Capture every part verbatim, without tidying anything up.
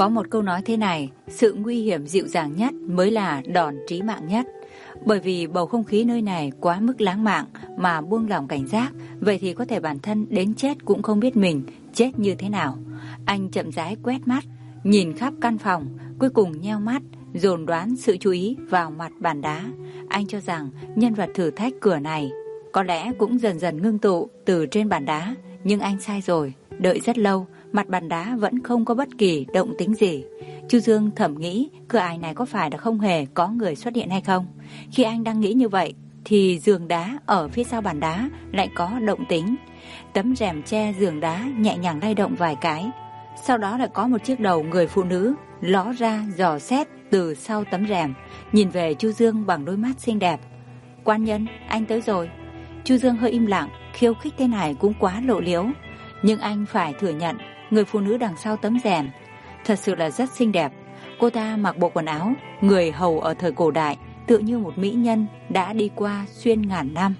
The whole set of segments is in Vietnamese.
Có một câu nói thế này, sự nguy hiểm dịu dàng nhất mới là đòn trí mạng nhất. Bởi vì bầu không khí nơi này quá mức lãng mạn mà buông lỏng cảnh giác, vậy thì có thể bản thân đến chết cũng không biết mình chết như thế nào. Anh chậm rãi quét mắt, nhìn khắp căn phòng, cuối cùng nheo mắt, dồn đoán sự chú ý vào mặt bàn đá. Anh cho rằng nhân vật thử thách cửa này có lẽ cũng dần dần ngưng tụ từ trên bàn đá, nhưng anh sai rồi. Đợi rất lâu, mặt bàn đá vẫn không có bất kỳ động tĩnh gì. Chu Dương thầm nghĩ cửa ải này có phải là không hề có người xuất hiện hay không. Khi anh đang nghĩ như vậy thì giường đá ở phía sau bàn đá lại có động tĩnh. Tấm rèm che giường đá nhẹ nhàng lay động vài cái. Sau đó lại có một chiếc đầu người phụ nữ ló ra dò xét từ sau tấm rèm, nhìn về Chu Dương bằng đôi mắt xinh đẹp. Quan nhân, anh tới rồi. Chu Dương hơi im lặng, khiêu khích thế này cũng quá lộ liễu. Nhưng anh phải thừa nhận, người phụ nữ đằng sau tấm rèm thật sự là rất xinh đẹp. Cô ta mặc bộ quần áo người hầu ở thời cổ đại, tựa như một mỹ nhân đã đi qua xuyên ngàn năm.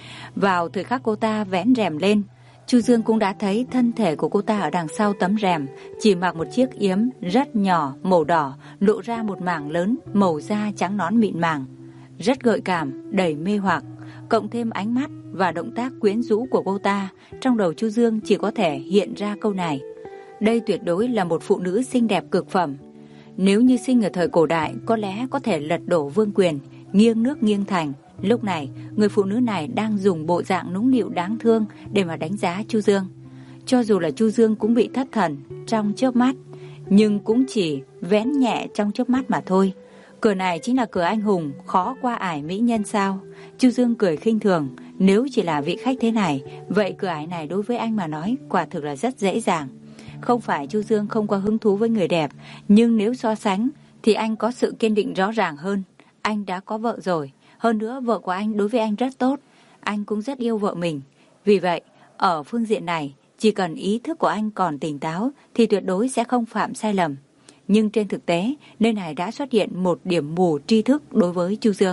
Vào thời khắc cô ta vén rèm lên, Chu Dương cũng đã thấy thân thể của cô ta ở đằng sau tấm rèm, chỉ mặc một chiếc yếm rất nhỏ màu đỏ, lộ ra một mảng lớn màu da trắng nõn mịn màng, rất gợi cảm, đầy mê hoặc. Cộng thêm ánh mắt và động tác quyến rũ của cô ta, trong đầu Chu Dương chỉ có thể hiện ra câu này: đây tuyệt đối là một phụ nữ xinh đẹp cực phẩm. Nếu như sinh ở thời cổ đại, có lẽ có thể lật đổ vương quyền, nghiêng nước nghiêng thành. Lúc này, người phụ nữ này đang dùng bộ dạng nũng nịu đáng thương để mà đánh giá Chu Dương. Cho dù là Chu Dương cũng bị thất thần trong chớp mắt, nhưng cũng chỉ vén nhẹ trong chớp mắt mà thôi. Cửa này chính là cửa anh hùng khó qua ải mỹ nhân sao? Chu Dương cười khinh thường, nếu chỉ là vị khách thế này, vậy cửa ải này đối với anh mà nói quả thực là rất dễ dàng. Không phải Chu Dương không có hứng thú với người đẹp, nhưng nếu so sánh thì anh có sự kiên định rõ ràng hơn. Anh đã có vợ rồi, hơn nữa vợ của anh đối với anh rất tốt, anh cũng rất yêu vợ mình. Vì vậy, ở phương diện này, chỉ cần ý thức của anh còn tỉnh táo thì tuyệt đối sẽ không phạm sai lầm. Nhưng trên thực tế, nơi này đã xuất hiện một điểm mù tri thức đối với Chu Dương.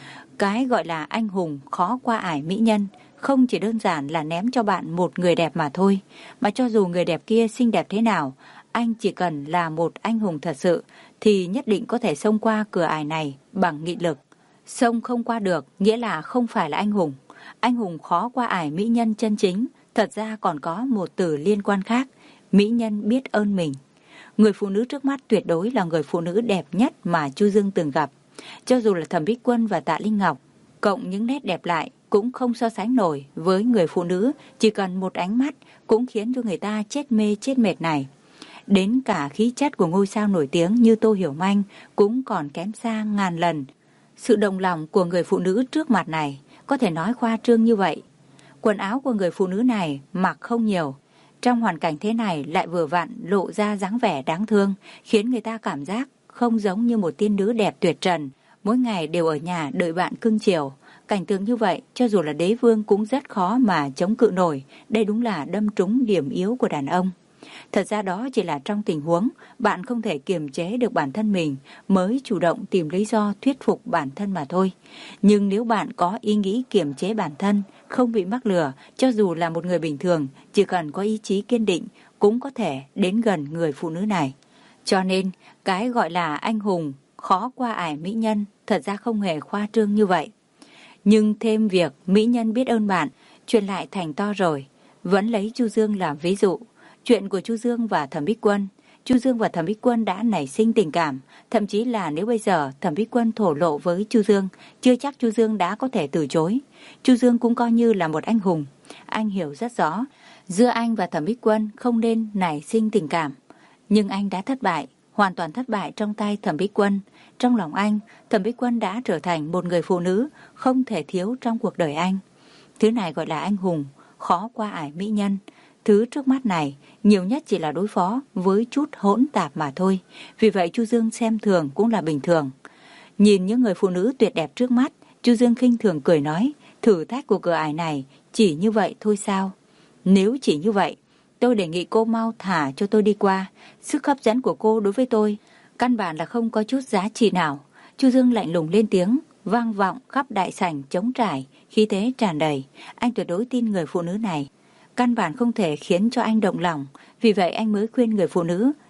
Cái gọi là anh hùng khó qua ải mỹ nhân không chỉ đơn giản là ném cho bạn một người đẹp mà thôi, mà cho dù người đẹp kia xinh đẹp thế nào, anh chỉ cần là một anh hùng thật sự thì nhất định có thể xông qua cửa ải này bằng nghị lực. Xông không qua được nghĩa là không phải là anh hùng. Anh hùng khó qua ải mỹ nhân chân chính, thật ra còn có một từ liên quan khác: mỹ nhân biết ơn mình. Người phụ nữ trước mắt tuyệt đối là người phụ nữ đẹp nhất mà Chu Dương từng gặp. Cho dù là Thẩm Bích Quân và Tạ Linh Ngọc, cộng những nét đẹp lại cũng không so sánh nổi với người phụ nữ chỉ cần một ánh mắt cũng khiến cho người ta chết mê chết mệt này. Đến cả khí chất của ngôi sao nổi tiếng như Tô Hiểu Manh cũng còn kém xa ngàn lần sự đồng lòng của người phụ nữ trước mặt này, có thể nói khoa trương như vậy. Quần áo của người phụ nữ này mặc không nhiều, trong hoàn cảnh thế này lại vừa vặn lộ ra dáng vẻ đáng thương, khiến người ta cảm giác không giống như một tiên nữ đẹp tuyệt trần, mỗi ngày đều ở nhà đợi bạn cưng chiều. Cảnh tượng như vậy, cho dù là đế vương cũng rất khó mà chống cự nổi. Đây đúng là đâm trúng điểm yếu của đàn ông. Thật ra đó chỉ là trong tình huống bạn không thể kiềm chế được bản thân mình mới chủ động tìm lý do thuyết phục bản thân mà thôi. Nhưng nếu bạn có ý nghĩ kiềm chế bản thân, không bị mắc lừa, cho dù là một người bình thường, chỉ cần có ý chí kiên định cũng có thể đến gần người phụ nữ này. Cho nên, cái gọi là anh hùng khó qua ải mỹ nhân thật ra không hề khoa trương như vậy. Nhưng thêm việc mỹ nhân biết ơn bạn, chuyện lại thành to rồi. Vẫn lấy Chu Dương làm ví dụ. Chuyện của Chu Dương và Thẩm Bích Quân. Chu Dương và Thẩm Bích Quân đã nảy sinh tình cảm. Thậm chí là nếu bây giờ Thẩm Bích Quân thổ lộ với Chu Dương, chưa chắc Chu Dương đã có thể từ chối. Chu Dương cũng coi như là một anh hùng. Anh hiểu rất rõ, giữa anh và Thẩm Bích Quân không nên nảy sinh tình cảm. Nhưng anh đã thất bại, hoàn toàn thất bại trong tay Thẩm Bích Quân. Trong lòng anh, Thẩm Bích Quân đã trở thành một người phụ nữ không thể thiếu trong cuộc đời anh. Thứ này gọi là anh hùng khó qua ải mỹ nhân. Thứ trước mắt này nhiều nhất chỉ là đối phó với chút hỗn tạp mà thôi. Vì vậy Chu Dương xem thường cũng là bình thường. Nhìn những người phụ nữ tuyệt đẹp trước mắt, Chu Dương khinh thường cười nói: thử thách của cửa ải này chỉ như vậy thôi sao? Nếu chỉ như vậy, tôi đề nghị cô mau thả cho tôi đi qua. Sức hấp dẫn của cô đối với tôi căn bản là không có chút giá trị nào. Chu Dương lạnh lùng lên tiếng, vang vọng khắp đại sảnh trống trải, khí thế tràn đầy. Anh tuyệt đối tin người phụ nữ này căn bản không thể khiến cho anh động lòng. Vì vậy anh mới khuyên người phụ nữ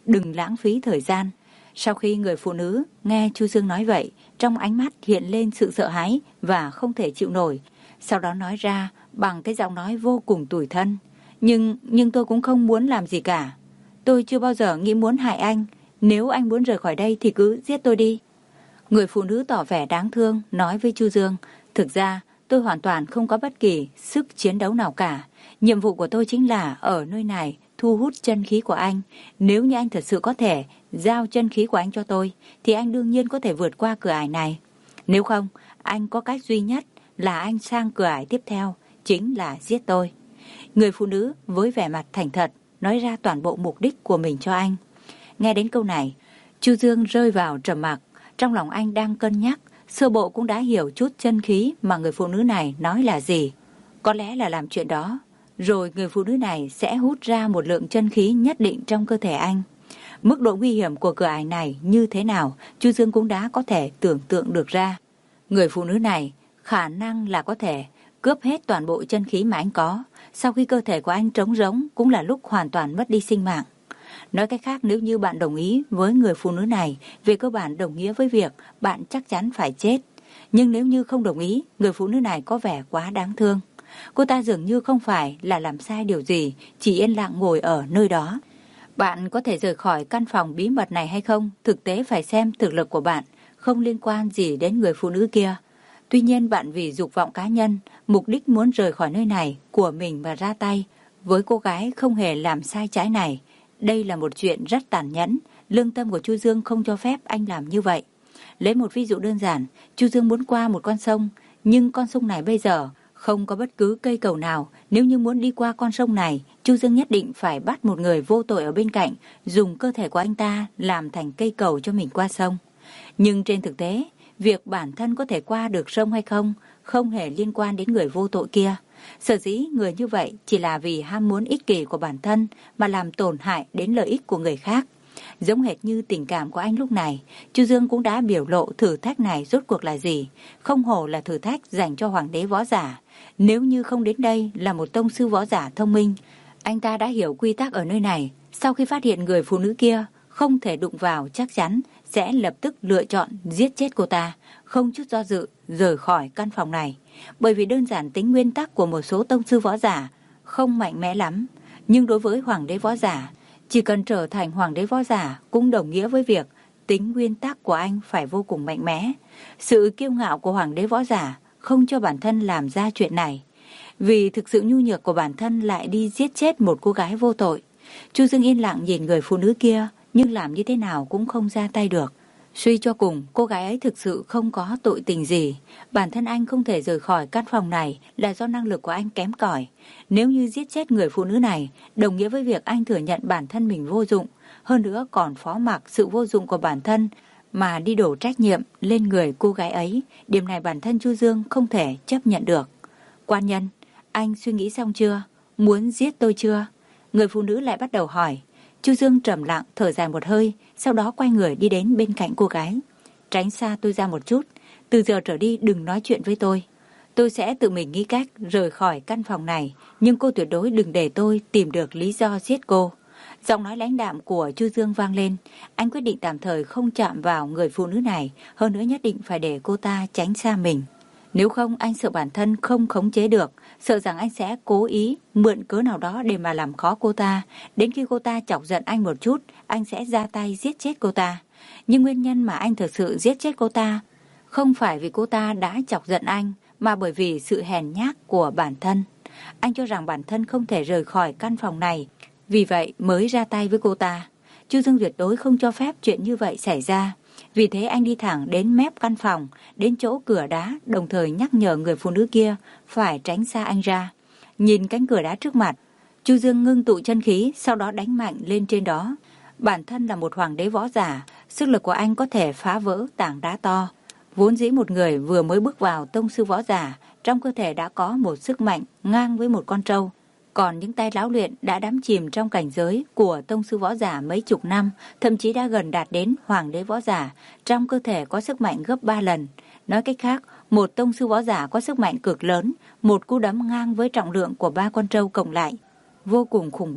đừng lãng phí thời gian. Sau khi người phụ nữ nghe Chu Dương nói vậy, trong ánh mắt hiện lên sự sợ hãi và không thể chịu nổi. Sau đó nói ra bằng cái giọng nói vô cùng tủi thân. Nhưng, nhưng tôi cũng không muốn làm gì cả. Tôi chưa bao giờ nghĩ muốn hại anh. Nếu anh muốn rời khỏi đây thì cứ giết tôi đi. Người phụ nữ tỏ vẻ đáng thương nói với Chu Dương. Thực ra tôi hoàn toàn không có bất kỳ sức chiến đấu nào cả. Nhiệm vụ của tôi chính là ở nơi này thu hút chân khí của anh. Nếu như anh thật sự có thể giao chân khí của anh cho tôi thì anh đương nhiên có thể vượt qua cửa ải này. Nếu không, anh có cách duy nhất là anh sang cửa ải tiếp theo, chính là giết tôi. Người phụ nữ với vẻ mặt thành thật nói ra toàn bộ mục đích của mình cho anh. Nghe đến câu này, Chu Dương rơi vào trầm mặc. Trong lòng anh đang cân nhắc, sơ bộ cũng đã hiểu chút chân khí mà người phụ nữ này nói là gì. Có lẽ là làm chuyện đó, rồi người phụ nữ này sẽ hút ra một lượng chân khí nhất định trong cơ thể anh. Mức độ nguy hiểm của cửa ải này như thế nào, Chu Dương cũng đã có thể tưởng tượng được ra. Người phụ nữ này khả năng là có thể cướp hết toàn bộ chân khí mà anh có. Sau khi cơ thể của anh trống rỗng cũng là lúc hoàn toàn mất đi sinh mạng. Nói cách khác, nếu như bạn đồng ý với người phụ nữ này, về cơ bản đồng nghĩa với việc bạn chắc chắn phải chết. Nhưng nếu như không đồng ý, người phụ nữ này có vẻ quá đáng thương. Cô ta dường như không phải là làm sai điều gì, chỉ yên lặng ngồi ở nơi đó. Bạn có thể rời khỏi căn phòng bí mật này hay không, thực tế phải xem thực lực của bạn, không liên quan gì đến người phụ nữ kia. Tuy nhiên bạn vì dục vọng cá nhân, mục đích muốn rời khỏi nơi này của mình mà ra tay với cô gái không hề làm sai trái này. Đây là một chuyện rất tàn nhẫn, lương tâm của Chu Dương không cho phép anh làm như vậy. Lấy một ví dụ đơn giản, Chu Dương muốn qua một con sông, nhưng con sông này bây giờ không có bất cứ cây cầu nào. Nếu như muốn đi qua con sông này, Chu Dương nhất định phải bắt một người vô tội ở bên cạnh, dùng cơ thể của anh ta làm thành cây cầu cho mình qua sông. Nhưng trên thực tế, việc bản thân có thể qua được sông hay không không hề liên quan đến người vô tội kia. Sở dĩ người như vậy chỉ là vì ham muốn ích kỷ của bản thân mà làm tổn hại đến lợi ích của người khác. Giống hệt như tình cảm của anh lúc này, Chu Dương cũng đã biểu lộ thử thách này rốt cuộc là gì. Không hổ là thử thách dành cho hoàng đế võ giả. Nếu như không đến đây là một tông sư võ giả thông minh, anh ta đã hiểu quy tắc ở nơi này. Sau khi phát hiện người phụ nữ kia không thể đụng vào, chắc chắn sẽ lập tức lựa chọn giết chết cô ta, không chút do dự rời khỏi căn phòng này. Bởi vì đơn giản tính nguyên tắc của một số tông sư võ giả không mạnh mẽ lắm, nhưng đối với hoàng đế võ giả, chỉ cần trở thành hoàng đế võ giả cũng đồng nghĩa với việc tính nguyên tắc của anh phải vô cùng mạnh mẽ. Sự kiêu ngạo của hoàng đế võ giả không cho bản thân làm ra chuyện này, vì thực sự nhu nhược của bản thân lại đi giết chết một cô gái vô tội. Chu Dương yên lặng nhìn người phụ nữ kia, nhưng làm như thế nào cũng không ra tay được. Suy cho cùng, cô gái ấy thực sự không có tội tình gì. Bản thân anh không thể rời khỏi căn phòng này là do năng lực của anh kém cỏi. Nếu như giết chết người phụ nữ này, đồng nghĩa với việc anh thừa nhận bản thân mình vô dụng. Hơn nữa còn phó mặc sự vô dụng của bản thân mà đi đổ trách nhiệm lên người cô gái ấy. Điểm này bản thân Chu Dương không thể chấp nhận được. Quan nhân, anh suy nghĩ xong chưa? Muốn giết tôi chưa? Người phụ nữ lại bắt đầu hỏi. Chu Dương trầm lặng thở dài một hơi, sau đó quay người đi đến bên cạnh cô gái. Tránh xa tôi ra một chút, từ giờ trở đi đừng nói chuyện với tôi. Tôi sẽ tự mình nghĩ cách rời khỏi căn phòng này, nhưng cô tuyệt đối đừng để tôi tìm được lý do giết cô. Giọng nói lãnh đạm của Chu Dương vang lên. Anh quyết định tạm thời không chạm vào người phụ nữ này, hơn nữa nhất định phải để cô ta tránh xa mình. Nếu không anh sợ bản thân không khống chế được, sợ rằng anh sẽ cố ý mượn cớ nào đó để mà làm khó cô ta. Đến khi cô ta chọc giận anh một chút, anh sẽ ra tay giết chết cô ta. Nhưng nguyên nhân mà anh thực sự giết chết cô ta không phải vì cô ta đã chọc giận anh, mà bởi vì sự hèn nhát của bản thân. Anh cho rằng bản thân không thể rời khỏi căn phòng này, vì vậy mới ra tay với cô ta. Chu Dương tuyệt đối không cho phép chuyện như vậy xảy ra. Vì thế anh đi thẳng đến mép căn phòng, đến chỗ cửa đá, đồng thời nhắc nhở người phụ nữ kia phải tránh xa anh ra. Nhìn cánh cửa đá trước mặt, Chu Dương ngưng tụ chân khí, sau đó đánh mạnh lên trên đó. Bản thân là một hoàng đế võ giả, sức lực của anh có thể phá vỡ tảng đá to. Vốn dĩ một người vừa mới bước vào tông sư võ giả, trong cơ thể đã có một sức mạnh ngang với một con trâu. Còn những tay lão luyện đã đắm chìm trong cảnh giới của tông sư võ giả mấy chục năm, thậm chí đã gần đạt đến hoàng đế võ giả, trong cơ thể có sức mạnh gấp ba lần. Nói cách khác, một tông sư võ giả có sức mạnh cực lớn, một cú đấm ngang với trọng lượng của ba con trâu cộng lại. Vô cùng khủng bố,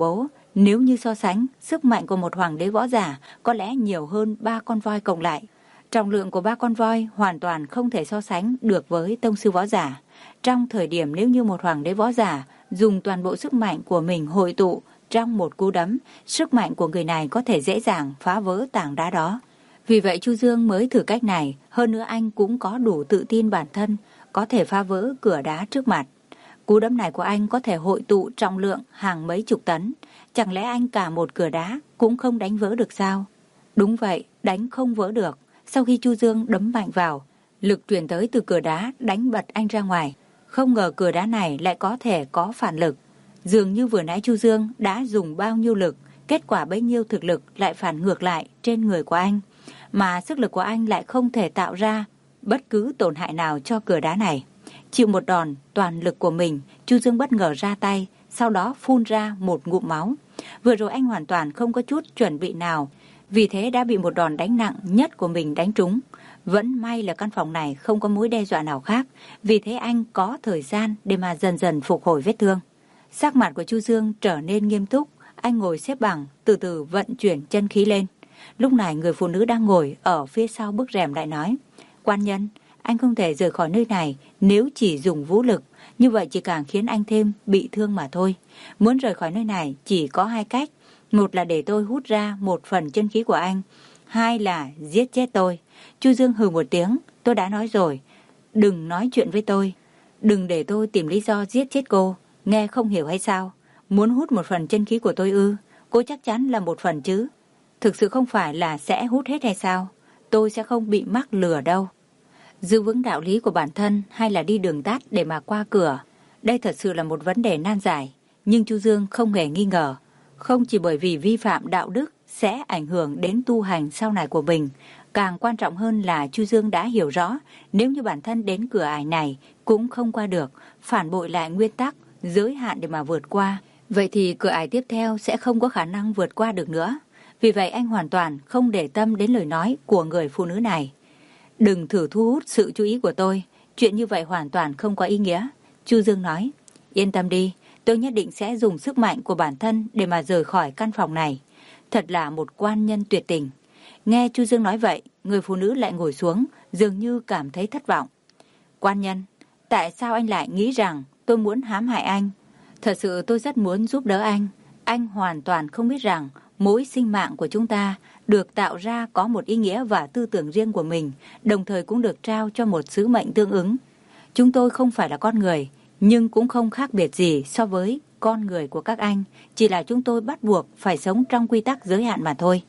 Nếu như so sánh, sức mạnh của một hoàng đế võ giả có lẽ nhiều hơn ba con voi cộng lại. Trọng lượng của ba con voi hoàn toàn không thể so sánh được với tông sư võ giả. Trong thời điểm nếu như một hoàng đế võ giả dùng toàn bộ sức mạnh của mình hội tụ trong một cú đấm, sức mạnh của người này có thể dễ dàng phá vỡ tảng đá đó. Vì vậy Chu Dương mới thử cách này, hơn nữa anh cũng có đủ tự tin bản thân có thể phá vỡ cửa đá trước mặt. Cú đấm này của anh có thể hội tụ trọng lượng hàng mấy chục tấn, chẳng lẽ anh cả một cửa đá cũng không đánh vỡ được sao? Đúng vậy, đánh không vỡ được. Sau khi Chu Dương đấm mạnh vào, lực truyền tới từ cửa đá đánh bật anh ra ngoài. Không ngờ cửa đá này lại có thể có phản lực. Dường như vừa nãy Chu Dương đã dùng bao nhiêu lực, kết quả bấy nhiêu thực lực lại phản ngược lại trên người của anh. Mà sức lực của anh lại không thể tạo ra bất cứ tổn hại nào cho cửa đá này. Chịu một đòn toàn lực của mình, Chu Dương bất ngờ ra tay, sau đó phun ra một ngụm máu. Vừa rồi anh hoàn toàn không có chút chuẩn bị nào, vì thế đã bị một đòn đánh nặng nhất của mình đánh trúng. Vẫn may là căn phòng này không có mối đe dọa nào khác, vì thế anh có thời gian để mà dần dần phục hồi vết thương. Sắc mặt của Chu Dương trở nên nghiêm túc, anh ngồi xếp bằng, từ từ vận chuyển chân khí lên. Lúc này người phụ nữ đang ngồi ở phía sau bức rèm lại nói: "Quan nhân, anh không thể rời khỏi nơi này nếu chỉ dùng vũ lực, như vậy chỉ càng khiến anh thêm bị thương mà thôi. Muốn rời khỏi nơi này chỉ có hai cách, một là để tôi hút ra một phần chân khí của anh, hai là giết chết tôi." Chu Dương hừ một tiếng: "Tôi đã nói rồi, đừng nói chuyện với tôi, đừng để tôi tìm lý do giết chết cô, nghe không hiểu hay sao? Muốn hút một phần chân khí của tôi ư? Cô chắc chắn là một phần chứ? Thực sự không phải là sẽ hút hết hay sao? Tôi sẽ không bị mắc lừa đâu." Giữ vững đạo lý của bản thân hay là đi đường tắt để mà qua cửa, đây thật sự là một vấn đề nan giải. Nhưng Chu Dương không hề nghi ngờ, không chỉ bởi vì vi phạm đạo đức sẽ ảnh hưởng đến tu hành sau này của mình, càng quan trọng hơn là Chu Dương đã hiểu rõ, nếu như bản thân đến cửa ải này cũng không qua được, phản bội lại nguyên tắc, giới hạn để mà vượt qua, vậy thì cửa ải tiếp theo sẽ không có khả năng vượt qua được nữa. Vì vậy anh hoàn toàn không để tâm đến lời nói của người phụ nữ này. "Đừng thử thu hút sự chú ý của tôi, chuyện như vậy hoàn toàn không có ý nghĩa." Chu Dương nói: "Yên tâm đi, tôi nhất định sẽ dùng sức mạnh của bản thân để mà rời khỏi căn phòng này." Thật là một quan nhân tuyệt tình. Nghe Chu Dương nói vậy, người phụ nữ lại ngồi xuống, dường như cảm thấy thất vọng. "Quan nhân, tại sao anh lại nghĩ rằng tôi muốn hãm hại anh? Thật sự tôi rất muốn giúp đỡ anh. Anh hoàn toàn không biết rằng mỗi sinh mạng của chúng ta được tạo ra có một ý nghĩa và tư tưởng riêng của mình, đồng thời cũng được trao cho một sứ mệnh tương ứng. Chúng tôi không phải là con người, nhưng cũng không khác biệt gì so với con người của các anh, chỉ là chúng tôi bắt buộc phải sống trong quy tắc giới hạn mà thôi."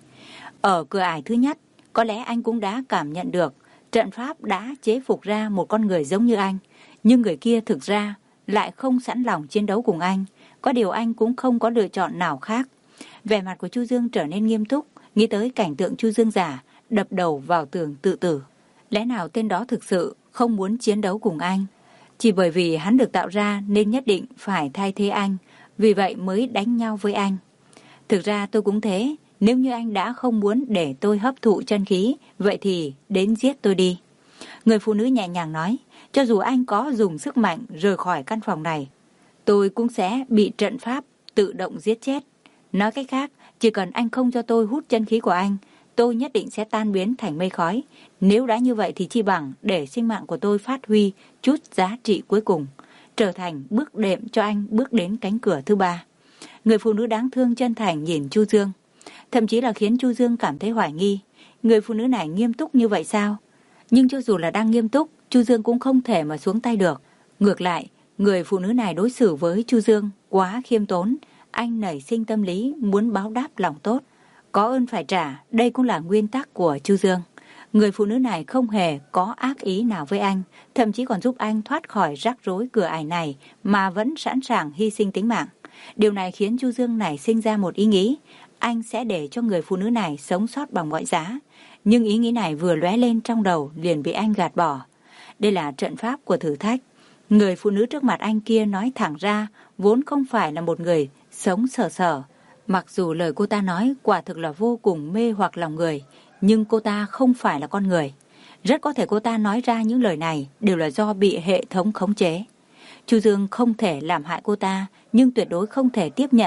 Ở cửa ải thứ nhất, có lẽ anh cũng đã cảm nhận được trận pháp đã chế phục ra một con người giống như anh, nhưng người kia thực ra lại không sẵn lòng chiến đấu cùng anh, có điều anh cũng không có lựa chọn nào khác. Vẻ mặt của Chu Dương trở nên nghiêm túc, nghĩ tới cảnh tượng Chu Dương giả đập đầu vào tường tự tử. Lẽ nào tên đó thực sự không muốn chiến đấu cùng anh? Chỉ bởi vì hắn được tạo ra nên nhất định phải thay thế anh, vì vậy mới đánh nhau với anh. Thực ra tôi cũng thế, nếu như anh đã không muốn để tôi hấp thụ chân khí, vậy thì đến giết tôi đi. Người phụ nữ nhẹ nhàng nói: "Cho dù anh có dùng sức mạnh rời khỏi căn phòng này, tôi cũng sẽ bị trận pháp tự động giết chết. Nói cách khác, chỉ cần anh không cho tôi hút chân khí của anh, tôi nhất định sẽ tan biến thành mây khói. Nếu đã như vậy thì chi bằng để sinh mạng của tôi phát huy chút giá trị cuối cùng, trở thành bước đệm cho anh bước đến cánh cửa thứ ba." Người phụ nữ đáng thương chân thành nhìn Chu Dương, thậm chí là khiến Chu Dương cảm thấy hoài nghi. Người phụ nữ này nghiêm túc như vậy sao? Nhưng cho dù là đang nghiêm túc, Chu Dương cũng không thể mà xuống tay được. Ngược lại, người phụ nữ này đối xử với Chu Dương quá khiêm tốn, anh nảy sinh tâm lý muốn báo đáp lòng tốt. Có ơn phải trả, đây cũng là nguyên tắc của Chu Dương. Người phụ nữ này không hề có ác ý nào với anh, thậm chí còn giúp anh thoát khỏi rắc rối cửa ải này mà vẫn sẵn sàng hy sinh tính mạng. Điều này khiến Chu Dương nảy sinh ra một ý nghĩ, anh sẽ để cho người phụ nữ này sống sót bằng mọi giá. Nhưng ý nghĩ này vừa lóe lên trong đầu liền bị anh gạt bỏ. Đây là trận pháp của thử thách. Người phụ nữ trước mặt anh kia nói thẳng ra vốn không phải là một người sống sở sở. Mặc dù lời cô ta nói quả thực là vô cùng mê hoặc lòng người, nhưng cô ta không phải là con người. Rất có thể cô ta nói ra những lời này đều là do bị hệ thống khống chế. Chu Dương không thể làm hại cô ta, nhưng tuyệt đối không thể tiếp nhận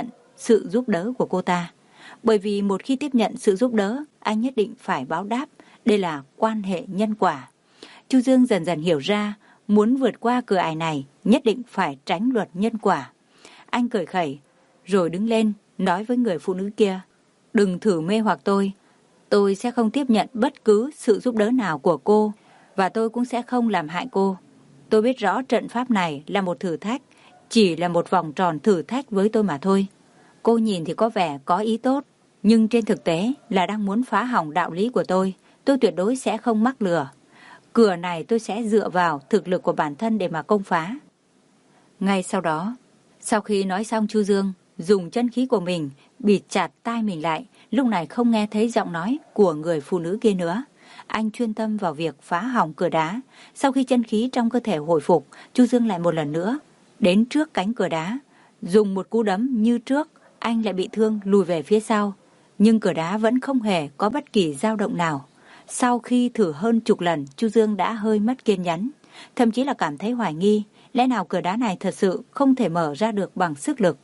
sự giúp đỡ của cô ta. Bởi vì một khi tiếp nhận sự giúp đỡ, anh nhất định phải báo đáp. Đây là quan hệ nhân quả. Chu Dương dần dần hiểu ra, muốn vượt qua cửa ải này, nhất định phải tránh luật nhân quả. Anh cười khẩy, rồi đứng lên, nói với người phụ nữ kia, đừng thử mê hoặc tôi. Tôi sẽ không tiếp nhận bất cứ sự giúp đỡ nào của cô, và tôi cũng sẽ không làm hại cô. Tôi biết rõ trận pháp này là một thử thách, chỉ là một vòng tròn thử thách với tôi mà thôi. Cô nhìn thì có vẻ có ý tốt, nhưng trên thực tế là đang muốn phá hỏng đạo lý của tôi. Tôi tuyệt đối sẽ không mắc lừa. Cửa này tôi sẽ dựa vào thực lực của bản thân để mà công phá. Ngay sau đó, sau khi nói xong, Chu Dương dùng chân khí của mình bịt chặt tai mình lại, lúc này không nghe thấy giọng nói của người phụ nữ kia nữa. Anh chuyên tâm vào việc phá hỏng cửa đá. Sau khi chân khí trong cơ thể hồi phục, Chu Dương lại một lần nữa đến trước cánh cửa đá, dùng một cú đấm như trước. Anh lại bị thương lùi về phía sau, nhưng cửa đá vẫn không hề có bất kỳ dao động nào. Sau khi thử hơn chục lần, Chu Dương đã hơi mất kiên nhẫn, thậm chí là cảm thấy hoài nghi, lẽ nào cửa đá này thật sự không thể mở ra được bằng sức lực.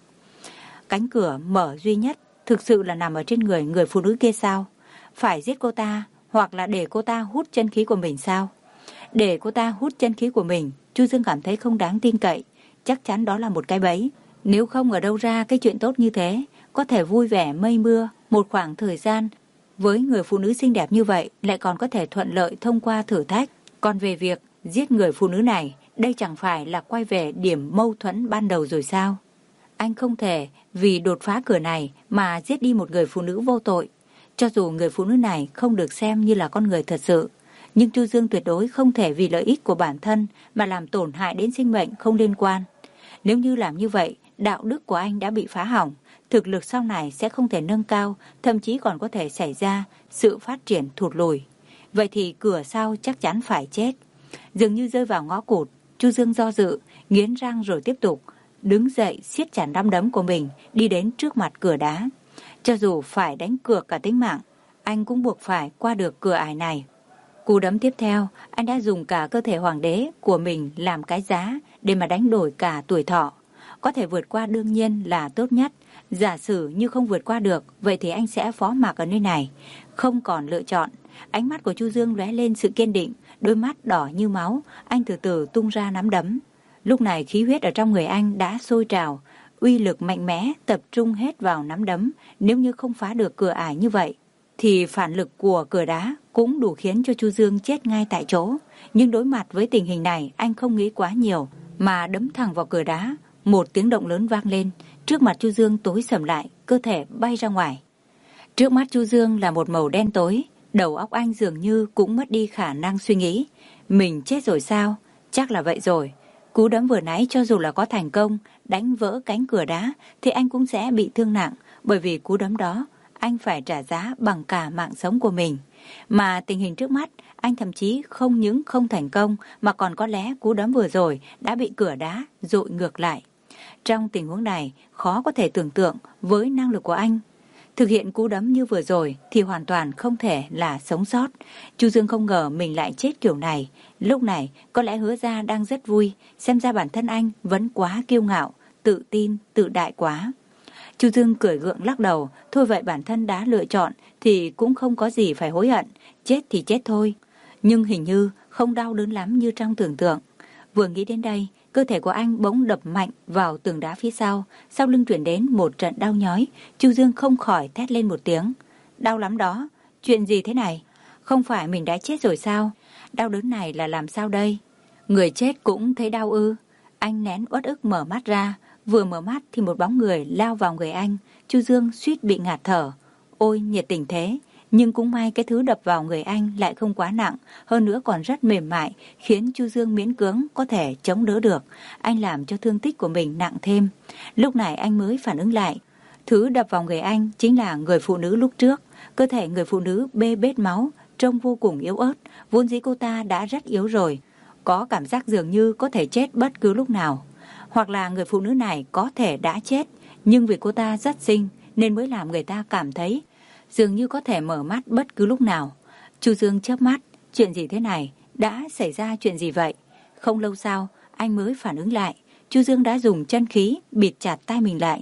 Cánh cửa mở duy nhất thực sự là nằm ở trên người người phụ nữ kia sao? Phải giết cô ta, hoặc là để cô ta hút chân khí của mình sao? Để cô ta hút chân khí của mình, Chu Dương cảm thấy không đáng tin cậy, chắc chắn đó là một cái bẫy. Nếu không, ở đâu ra cái chuyện tốt như thế, có thể vui vẻ mây mưa một khoảng thời gian với người phụ nữ xinh đẹp như vậy, lại còn có thể thuận lợi thông qua thử thách. Còn về việc giết người phụ nữ này, đây chẳng phải là quay về điểm mâu thuẫn ban đầu rồi sao? Anh không thể vì đột phá cửa này mà giết đi một người phụ nữ vô tội. Cho dù người phụ nữ này không được xem như là con người thật sự, nhưng Chu Dương tuyệt đối không thể vì lợi ích của bản thân mà làm tổn hại đến sinh mệnh không liên quan. Nếu như làm như vậy, đạo đức của anh đã bị phá hỏng, thực lực sau này sẽ không thể nâng cao, thậm chí còn có thể xảy ra sự phát triển thụt lùi. Vậy thì cửa sau chắc chắn phải chết. Dường như rơi vào ngõ cụt, Chu Dương do dự, nghiến răng rồi tiếp tục đứng dậy, siết chặt nắm đấm của mình, đi đến trước mặt cửa đá. Cho dù phải đánh cược cả tính mạng, anh cũng buộc phải qua được cửa ải này. Cú đấm tiếp theo, anh đã dùng cả cơ thể hoàng đế của mình làm cái giá để mà đánh đổi cả tuổi thọ. Có thể vượt qua đương nhiên là tốt nhất. Giả sử như không vượt qua được, vậy thì anh sẽ phó mặc ở nơi này, không còn lựa chọn. Ánh mắt của Chu Dương lóe lên sự kiên định, đôi mắt đỏ như máu, anh từ từ tung ra nắm đấm. Lúc này khí huyết ở trong người anh đã sôi trào, uy lực mạnh mẽ tập trung hết vào nắm đấm. Nếu như không phá được cửa ải như vậy, thì phản lực của cửa đá cũng đủ khiến cho Chu Dương chết ngay tại chỗ. Nhưng đối mặt với tình hình này, anh không nghĩ quá nhiều, mà đấm thẳng vào cửa đá. Một tiếng động lớn vang lên, trước mặt Chu Dương tối sầm lại, cơ thể bay ra ngoài. Trước mắt Chu Dương là một màu đen tối, đầu óc anh dường như cũng mất đi khả năng suy nghĩ. Mình chết rồi sao? Chắc là vậy rồi. Cú đấm vừa nãy cho dù là có thành công đánh vỡ cánh cửa đá thì anh cũng sẽ bị thương nặng, bởi vì cú đấm đó anh phải trả giá bằng cả mạng sống của mình. Mà tình hình trước mắt, anh thậm chí không những không thành công mà còn có lẽ cú đấm vừa rồi đã bị cửa đá dội ngược lại. Trong tình huống này, khó có thể tưởng tượng với năng lực của anh, thực hiện cú đấm như vừa rồi thì hoàn toàn không thể là sống sót. Chu Dương không ngờ mình lại chết kiểu này. Lúc này có lẽ Hứa Gia đang rất vui, xem ra bản thân anh vẫn quá kiêu ngạo, tự tin, tự đại quá. Chu Dương cười gượng lắc đầu, thôi vậy bản thân đã lựa chọn thì cũng không có gì phải hối hận, chết thì chết thôi. Nhưng hình như không đau đớn lắm như trong tưởng tượng. Vừa nghĩ đến đây, cơ thể của anh bỗng đập mạnh vào tường đá phía sau, sau lưng truyền đến một trận đau nhói. Chu Dương không khỏi thét lên một tiếng. Đau lắm đó, chuyện gì thế này? Không phải mình đã chết rồi sao? Đau đớn này là làm sao đây? Người chết cũng thấy đau ư? Anh nén uất ức mở mắt ra, vừa mở mắt thì một bóng người lao vào người anh. Chu Dương suýt bị ngạt thở. Ôi nhiệt tình thế! Nhưng cũng may cái thứ đập vào người anh lại không quá nặng, hơn nữa còn rất mềm mại, khiến Chu Dương miễn cưỡng có thể chống đỡ được. Anh làm cho thương tích của mình nặng thêm. Lúc này anh mới phản ứng lại. Thứ đập vào người anh chính là người phụ nữ lúc trước. Cơ thể người phụ nữ bê bết máu, trông vô cùng yếu ớt. Vốn dĩ cô ta đã rất yếu rồi, có cảm giác dường như có thể chết bất cứ lúc nào. Hoặc là người phụ nữ này có thể đã chết, nhưng vì cô ta rất xinh nên mới làm người ta cảm thấy dường như có thể mở mắt bất cứ lúc nào. Chu Dương chớp mắt, chuyện gì thế này? Đã xảy ra chuyện gì vậy? Không lâu sau, anh mới phản ứng lại. Chu Dương đã dùng chân khí bịt chặt tai mình lại.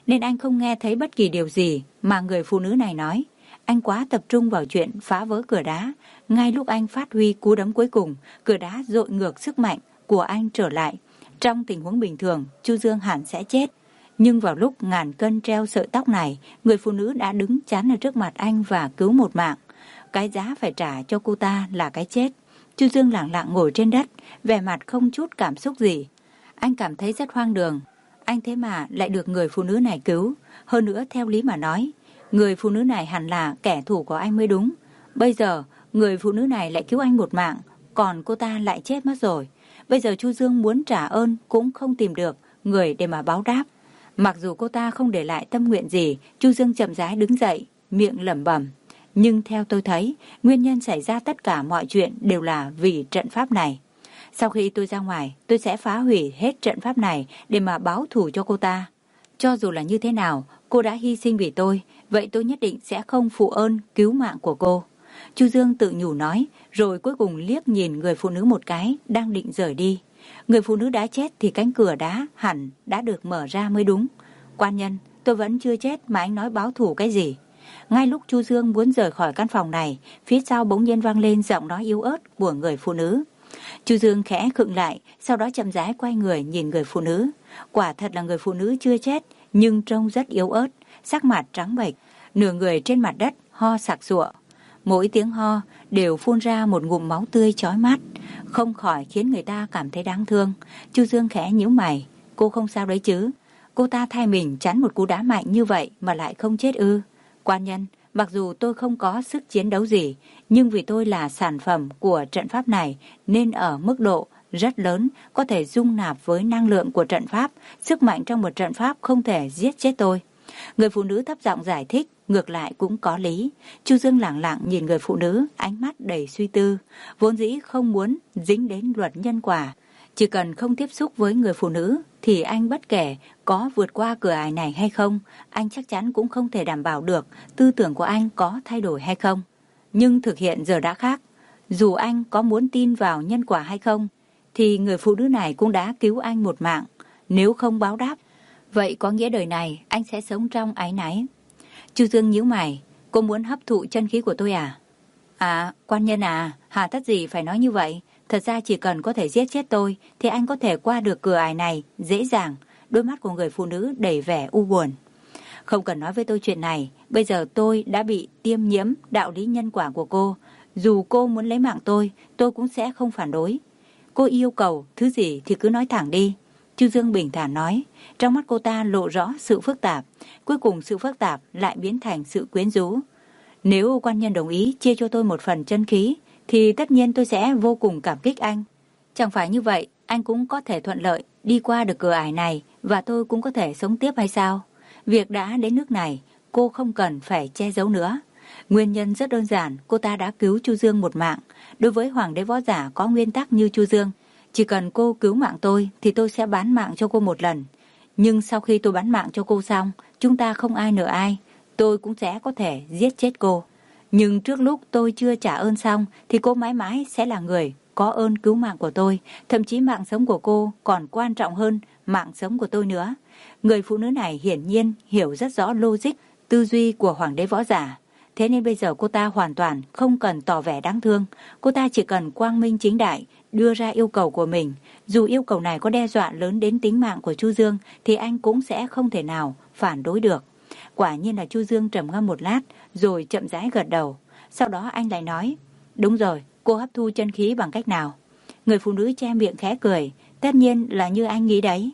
nên anh không nghe thấy bất kỳ điều gì mà người phụ nữ này nói. Anh quá tập trung vào chuyện phá vỡ cửa đá. Ngay lúc anh phát huy cú đấm cuối cùng, cửa đá dội ngược sức mạnh của anh trở lại. Trong tình huống bình thường, Chu Dương hẳn sẽ chết. Nhưng vào lúc ngàn cân treo sợi tóc này, người phụ nữ đã đứng chắn ở trước mặt anh và cứu một mạng. Cái giá phải trả cho cô ta là cái chết. Chu Dương lặng lặng ngồi trên đất, vẻ mặt không chút cảm xúc gì. Anh cảm thấy rất hoang đường. Anh thế mà lại được người phụ nữ này cứu. Hơn nữa theo lý mà nói, người phụ nữ này hẳn là kẻ thù của anh mới đúng. Bây giờ, người phụ nữ này lại cứu anh một mạng, còn cô ta lại chết mất rồi. Bây giờ Chu Dương muốn trả ơn cũng không tìm được người để mà báo đáp. Mặc dù cô ta không để lại tâm nguyện gì, Chu Dương chậm rãi đứng dậy, miệng lẩm bẩm. Nhưng theo tôi thấy, nguyên nhân xảy ra tất cả mọi chuyện đều là vì trận pháp này. Sau khi tôi ra ngoài, tôi sẽ phá hủy hết trận pháp này để mà báo thù cho cô ta. Cho dù là như thế nào, cô đã hy sinh vì tôi, vậy tôi nhất định sẽ không phụ ơn cứu mạng của cô. Chu Dương tự nhủ nói, rồi cuối cùng liếc nhìn người phụ nữ một cái, đang định rời đi. Người phụ nữ đã chết thì cánh cửa đá hẳn đã được mở ra mới đúng. Quan nhân, tôi vẫn chưa chết mà anh nói báo thù cái gì? Ngay lúc Chu Dương muốn rời khỏi căn phòng này, phía sau bỗng nhiên vang lên giọng nói yếu ớt của người phụ nữ. Chu Dương khẽ khựng lại, sau đó chậm rãi quay người nhìn người phụ nữ. Quả thật là người phụ nữ chưa chết, nhưng trông rất yếu ớt, sắc mặt trắng bệch, nửa người trên mặt đất ho sặc sụa. Mỗi tiếng ho đều phun ra một ngụm máu tươi chói mắt, không khỏi khiến người ta cảm thấy đáng thương. Chu Dương khẽ nhíu mày, cô không sao đấy chứ? Cô ta thay mình chắn một cú đá mạnh như vậy mà lại không chết ư? Quan nhân, mặc dù tôi không có sức chiến đấu gì, nhưng vì tôi là sản phẩm của trận pháp này nên ở mức độ rất lớn có thể dung nạp với năng lượng của trận pháp. Sức mạnh trong một trận pháp không thể giết chết tôi. Người phụ nữ thấp giọng giải thích, ngược lại cũng có lý. Chu Dương lặng lặng nhìn người phụ nữ, ánh mắt đầy suy tư. Vốn dĩ không muốn dính đến luật nhân quả. Chỉ cần không tiếp xúc với người phụ nữ thì anh bất kể có vượt qua cửa ải này hay không, anh chắc chắn cũng không thể đảm bảo được tư tưởng của anh có thay đổi hay không. Nhưng thực hiện giờ đã khác. Dù anh có muốn tin vào nhân quả hay không, thì người phụ nữ này cũng đã cứu anh một mạng. Nếu không báo đáp, vậy có nghĩa đời này anh sẽ sống trong áy náy. Chu Dương nhíu mày, cô muốn hấp thụ chân khí của tôi à? À, quan nhân à, hà tất gì phải nói như vậy? Thật ra chỉ cần có thể giết chết tôi thì anh có thể qua được cửa ải này dễ dàng. Đôi mắt của người phụ nữ đầy vẻ u buồn. Không cần nói với tôi chuyện này, bây giờ tôi đã bị tiêm nhiễm đạo lý nhân quả của cô. Dù cô muốn lấy mạng tôi, tôi cũng sẽ không phản đối. Cô yêu cầu thứ gì thì cứ nói thẳng đi. Chu Dương bình thản nói, trong mắt cô ta lộ rõ sự phức tạp. Cuối cùng sự phức tạp lại biến thành sự quyến rũ. Nếu quan nhân đồng ý chia cho tôi một phần chân khí, thì tất nhiên tôi sẽ vô cùng cảm kích anh. Chẳng phải như vậy, anh cũng có thể thuận lợi đi qua được cửa ải này và tôi cũng có thể sống tiếp hay sao? Việc đã đến nước này, cô không cần phải che giấu nữa. Nguyên nhân rất đơn giản, cô ta đã cứu Chu Dương một mạng. Đối với hoàng đế võ giả có nguyên tắc như Chu Dương, chỉ cần cô cứu mạng tôi thì tôi sẽ bán mạng cho cô một lần. Nhưng sau khi tôi bán mạng cho cô xong, chúng ta không ai nợ ai, tôi cũng sẽ có thể giết chết cô. Nhưng trước lúc tôi chưa trả ơn xong thì cô mãi mãi sẽ là người có ơn cứu mạng của tôi. Thậm chí mạng sống của cô còn quan trọng hơn mạng sống của tôi nữa. Người phụ nữ này hiển nhiên hiểu rất rõ logic, tư duy của hoàng đế võ giả. Thế nên bây giờ cô ta hoàn toàn không cần tỏ vẻ đáng thương. Cô ta chỉ cần quang minh chính đại đưa ra yêu cầu của mình. Dù yêu cầu này có đe dọa lớn đến tính mạng của Chu Dương thì anh cũng sẽ không thể nào phản đối được. Quả nhiên là Chu Dương trầm ngâm một lát rồi chậm rãi gật đầu. Sau đó anh lại nói, đúng rồi, cô hấp thu chân khí bằng cách nào? Người phụ nữ che miệng khẽ cười, tất nhiên là như anh nghĩ đấy.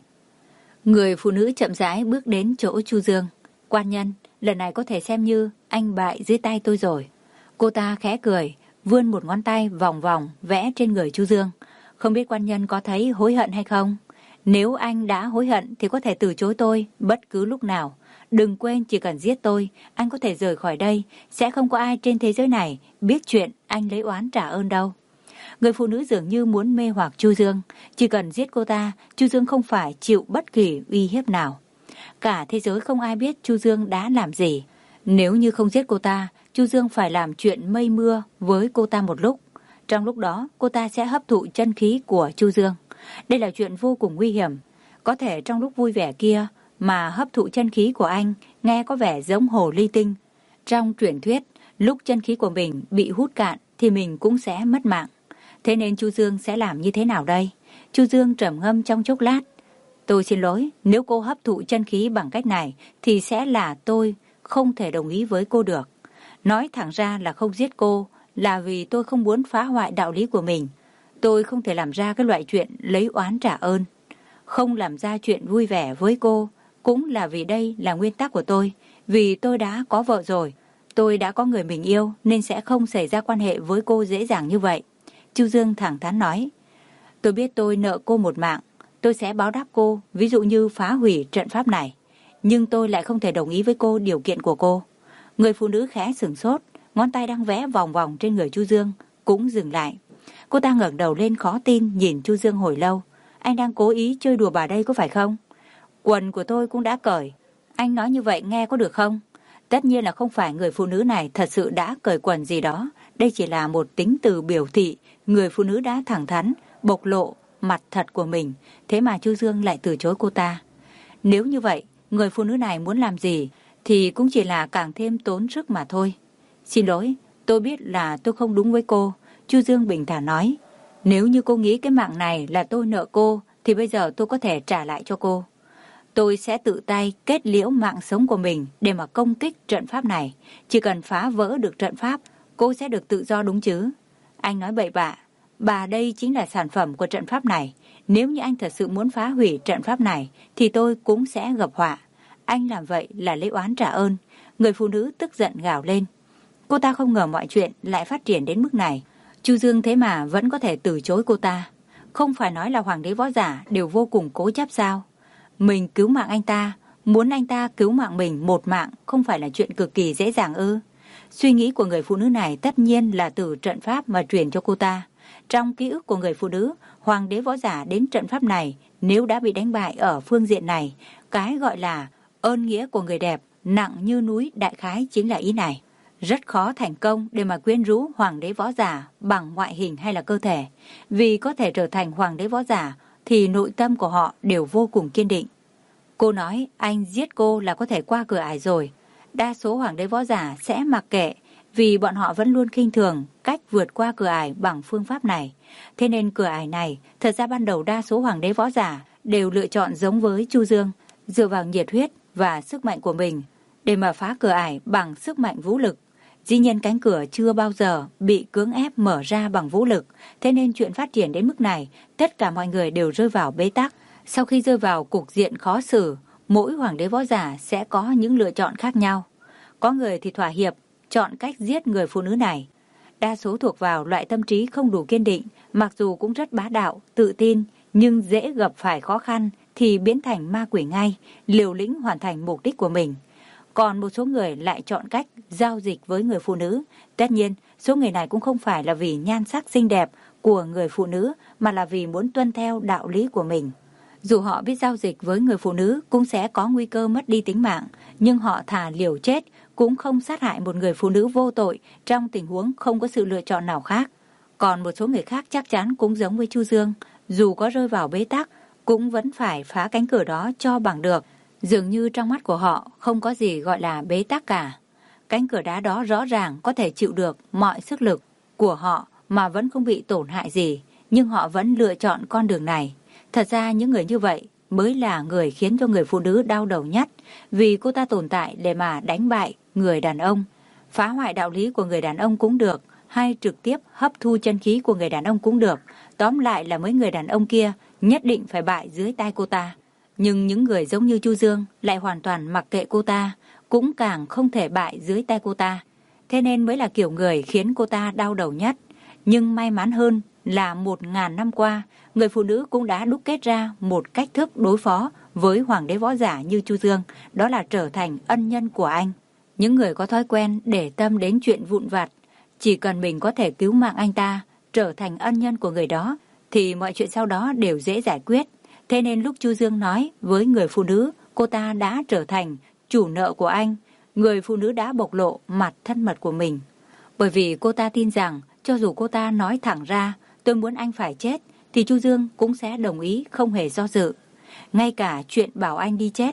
Người phụ nữ chậm rãi bước đến chỗ Chu Dương. Quan nhân, lần này có thể xem như anh bại dưới tay tôi rồi. Cô ta khẽ cười, vươn một ngón tay vòng vòng vẽ trên người Chu Dương. Không biết quan nhân có thấy hối hận hay không? Nếu anh đã hối hận thì có thể từ chối tôi bất cứ lúc nào. Đừng quên chỉ cần giết tôi, anh có thể rời khỏi đây. Sẽ không có ai trên thế giới này biết chuyện anh lấy oán trả ơn đâu. Người phụ nữ dường như muốn mê hoặc Chu Dương. Chỉ cần giết cô ta, Chu Dương không phải chịu bất kỳ uy hiếp nào. Cả thế giới không ai biết Chu Dương đã làm gì. Nếu như không giết cô ta, Chu Dương phải làm chuyện mây mưa với cô ta một lúc. Trong lúc đó, cô ta sẽ hấp thụ chân khí của Chu Dương. Đây là chuyện vô cùng nguy hiểm. Có thể trong lúc vui vẻ kia, mà hấp thụ chân khí của anh, nghe có vẻ giống hồ ly tinh. Trong truyền thuyết, lúc chân khí của mình bị hút cạn thì mình cũng sẽ mất mạng. Thế nên Chu Dương sẽ làm như thế nào đây? Chu Dương trầm ngâm trong chốc lát. Tôi xin lỗi, nếu cô hấp thụ chân khí bằng cách này thì sẽ là tôi không thể đồng ý với cô được. Nói thẳng ra là không giết cô là vì tôi không muốn phá hoại đạo lý của mình. Tôi không thể làm ra cái loại chuyện lấy oán trả ơn. Không làm ra chuyện vui vẻ với cô cũng là vì đây là nguyên tắc của tôi. Vì tôi đã có vợ rồi, tôi đã có người mình yêu nên sẽ không xảy ra quan hệ với cô dễ dàng như vậy. Chu Dương thẳng thắn nói. Tôi biết tôi nợ cô một mạng, tôi sẽ báo đáp cô, ví dụ như phá hủy trận pháp này. Nhưng tôi lại không thể đồng ý với cô điều kiện của cô. Người phụ nữ khẽ sửng sốt, ngón tay đang vẽ vòng vòng trên người Chu Dương cũng dừng lại. Cô ta ngẩng đầu lên khó tin nhìn Chu Dương hồi lâu. Anh đang cố ý chơi đùa bà đây có phải không? Quần của tôi cũng đã cởi. Anh nói như vậy nghe có được không? Tất nhiên là không phải người phụ nữ này thật sự đã cởi quần gì đó. Đây chỉ là một tính từ biểu thị người phụ nữ đã thẳng thắn, bộc lộ mặt thật của mình. Thế mà Chu Dương lại từ chối cô ta. Nếu như vậy, người phụ nữ này muốn làm gì thì cũng chỉ là càng thêm tốn sức mà thôi. Xin lỗi, tôi biết là tôi không đúng với cô. Chu Dương bình thản nói. Nếu như cô nghĩ cái mạng này là tôi nợ cô thì bây giờ tôi có thể trả lại cho cô. Tôi sẽ tự tay kết liễu mạng sống của mình để mà công kích trận pháp này. Chỉ cần phá vỡ được trận pháp, cô sẽ được tự do đúng chứ? Anh nói bậy bạ. Bà đây chính là sản phẩm của trận pháp này. Nếu như anh thật sự muốn phá hủy trận pháp này thì tôi cũng sẽ gặp họa. Anh làm vậy là lấy oán trả ơn. Người phụ nữ tức giận gào lên. Cô ta không ngờ mọi chuyện lại phát triển đến mức này. Chu Dương thế mà vẫn có thể từ chối cô ta. Không phải nói là hoàng đế võ giả đều vô cùng cố chấp sao? Mình cứu mạng anh ta, muốn anh ta cứu mạng mình một mạng không phải là chuyện cực kỳ dễ dàng ư? Suy nghĩ của người phụ nữ này tất nhiên là từ trận pháp mà truyền cho cô ta. Trong ký ức của người phụ nữ, hoàng đế võ giả đến trận pháp này nếu đã bị đánh bại ở phương diện này, cái gọi là ơn nghĩa của người đẹp nặng như núi đại khái chính là ý này. Rất khó thành công để mà quyến rũ hoàng đế võ giả bằng ngoại hình hay là cơ thể. Vì có thể trở thành hoàng đế võ giả thì nội tâm của họ đều vô cùng kiên định. Cô nói anh giết cô là có thể qua cửa ải rồi. Đa số hoàng đế võ giả sẽ mặc kệ vì bọn họ vẫn luôn khinh thường cách vượt qua cửa ải bằng phương pháp này. Thế nên cửa ải này thật ra ban đầu đa số hoàng đế võ giả đều lựa chọn giống với Chu Dương, dựa vào nhiệt huyết và sức mạnh của mình để mà phá cửa ải bằng sức mạnh vũ lực. Dĩ nhiên cánh cửa chưa bao giờ bị cưỡng ép mở ra bằng vũ lực, thế nên chuyện phát triển đến mức này, tất cả mọi người đều rơi vào bế tắc. Sau khi rơi vào cục diện khó xử, mỗi hoàng đế võ giả sẽ có những lựa chọn khác nhau. Có người thì thỏa hiệp, chọn cách giết người phụ nữ này. Đa số thuộc vào loại tâm trí không đủ kiên định, mặc dù cũng rất bá đạo, tự tin, nhưng dễ gặp phải khó khăn thì biến thành ma quỷ ngay, liều lĩnh hoàn thành mục đích của mình. Còn một số người lại chọn cách giao dịch với người phụ nữ. Tất nhiên, số người này cũng không phải là vì nhan sắc xinh đẹp của người phụ nữ mà là vì muốn tuân theo đạo lý của mình. Dù họ biết giao dịch với người phụ nữ cũng sẽ có nguy cơ mất đi tính mạng, nhưng họ thà liều chết cũng không sát hại một người phụ nữ vô tội trong tình huống không có sự lựa chọn nào khác. Còn một số người khác chắc chắn cũng giống với Chu Dương, dù có rơi vào bế tắc cũng vẫn phải phá cánh cửa đó cho bằng được. Dường như trong mắt của họ không có gì gọi là bế tắc cả. Cánh cửa đá đó rõ ràng có thể chịu được mọi sức lực của họ mà vẫn không bị tổn hại gì, nhưng họ vẫn lựa chọn con đường này. Thật ra những người như vậy mới là người khiến cho người phụ nữ đau đầu nhất, vì cô ta tồn tại để mà đánh bại người đàn ông. Phá hoại đạo lý của người đàn ông cũng được, hay trực tiếp hấp thu chân khí của người đàn ông cũng được. Tóm lại là mấy người đàn ông kia nhất định phải bại dưới tay cô ta. Nhưng những người giống như Chu Dương lại hoàn toàn mặc kệ cô ta, cũng càng không thể bại dưới tay cô ta. Thế nên mới là kiểu người khiến cô ta đau đầu nhất. Nhưng may mắn hơn là một ngàn năm qua, người phụ nữ cũng đã đúc kết ra một cách thức đối phó với hoàng đế võ giả như Chu Dương, đó là trở thành ân nhân của anh. Những người có thói quen để tâm đến chuyện vụn vặt, chỉ cần mình có thể cứu mạng anh ta, trở thành ân nhân của người đó, thì mọi chuyện sau đó đều dễ giải quyết. Thế nên lúc Chu Dương nói với người phụ nữ cô ta đã trở thành chủ nợ của anh, người phụ nữ đã bộc lộ mặt thân mật của mình. Bởi vì cô ta tin rằng cho dù cô ta nói thẳng ra tôi muốn anh phải chết, thì Chu Dương cũng sẽ đồng ý không hề do dự. Ngay cả chuyện bảo anh đi chết,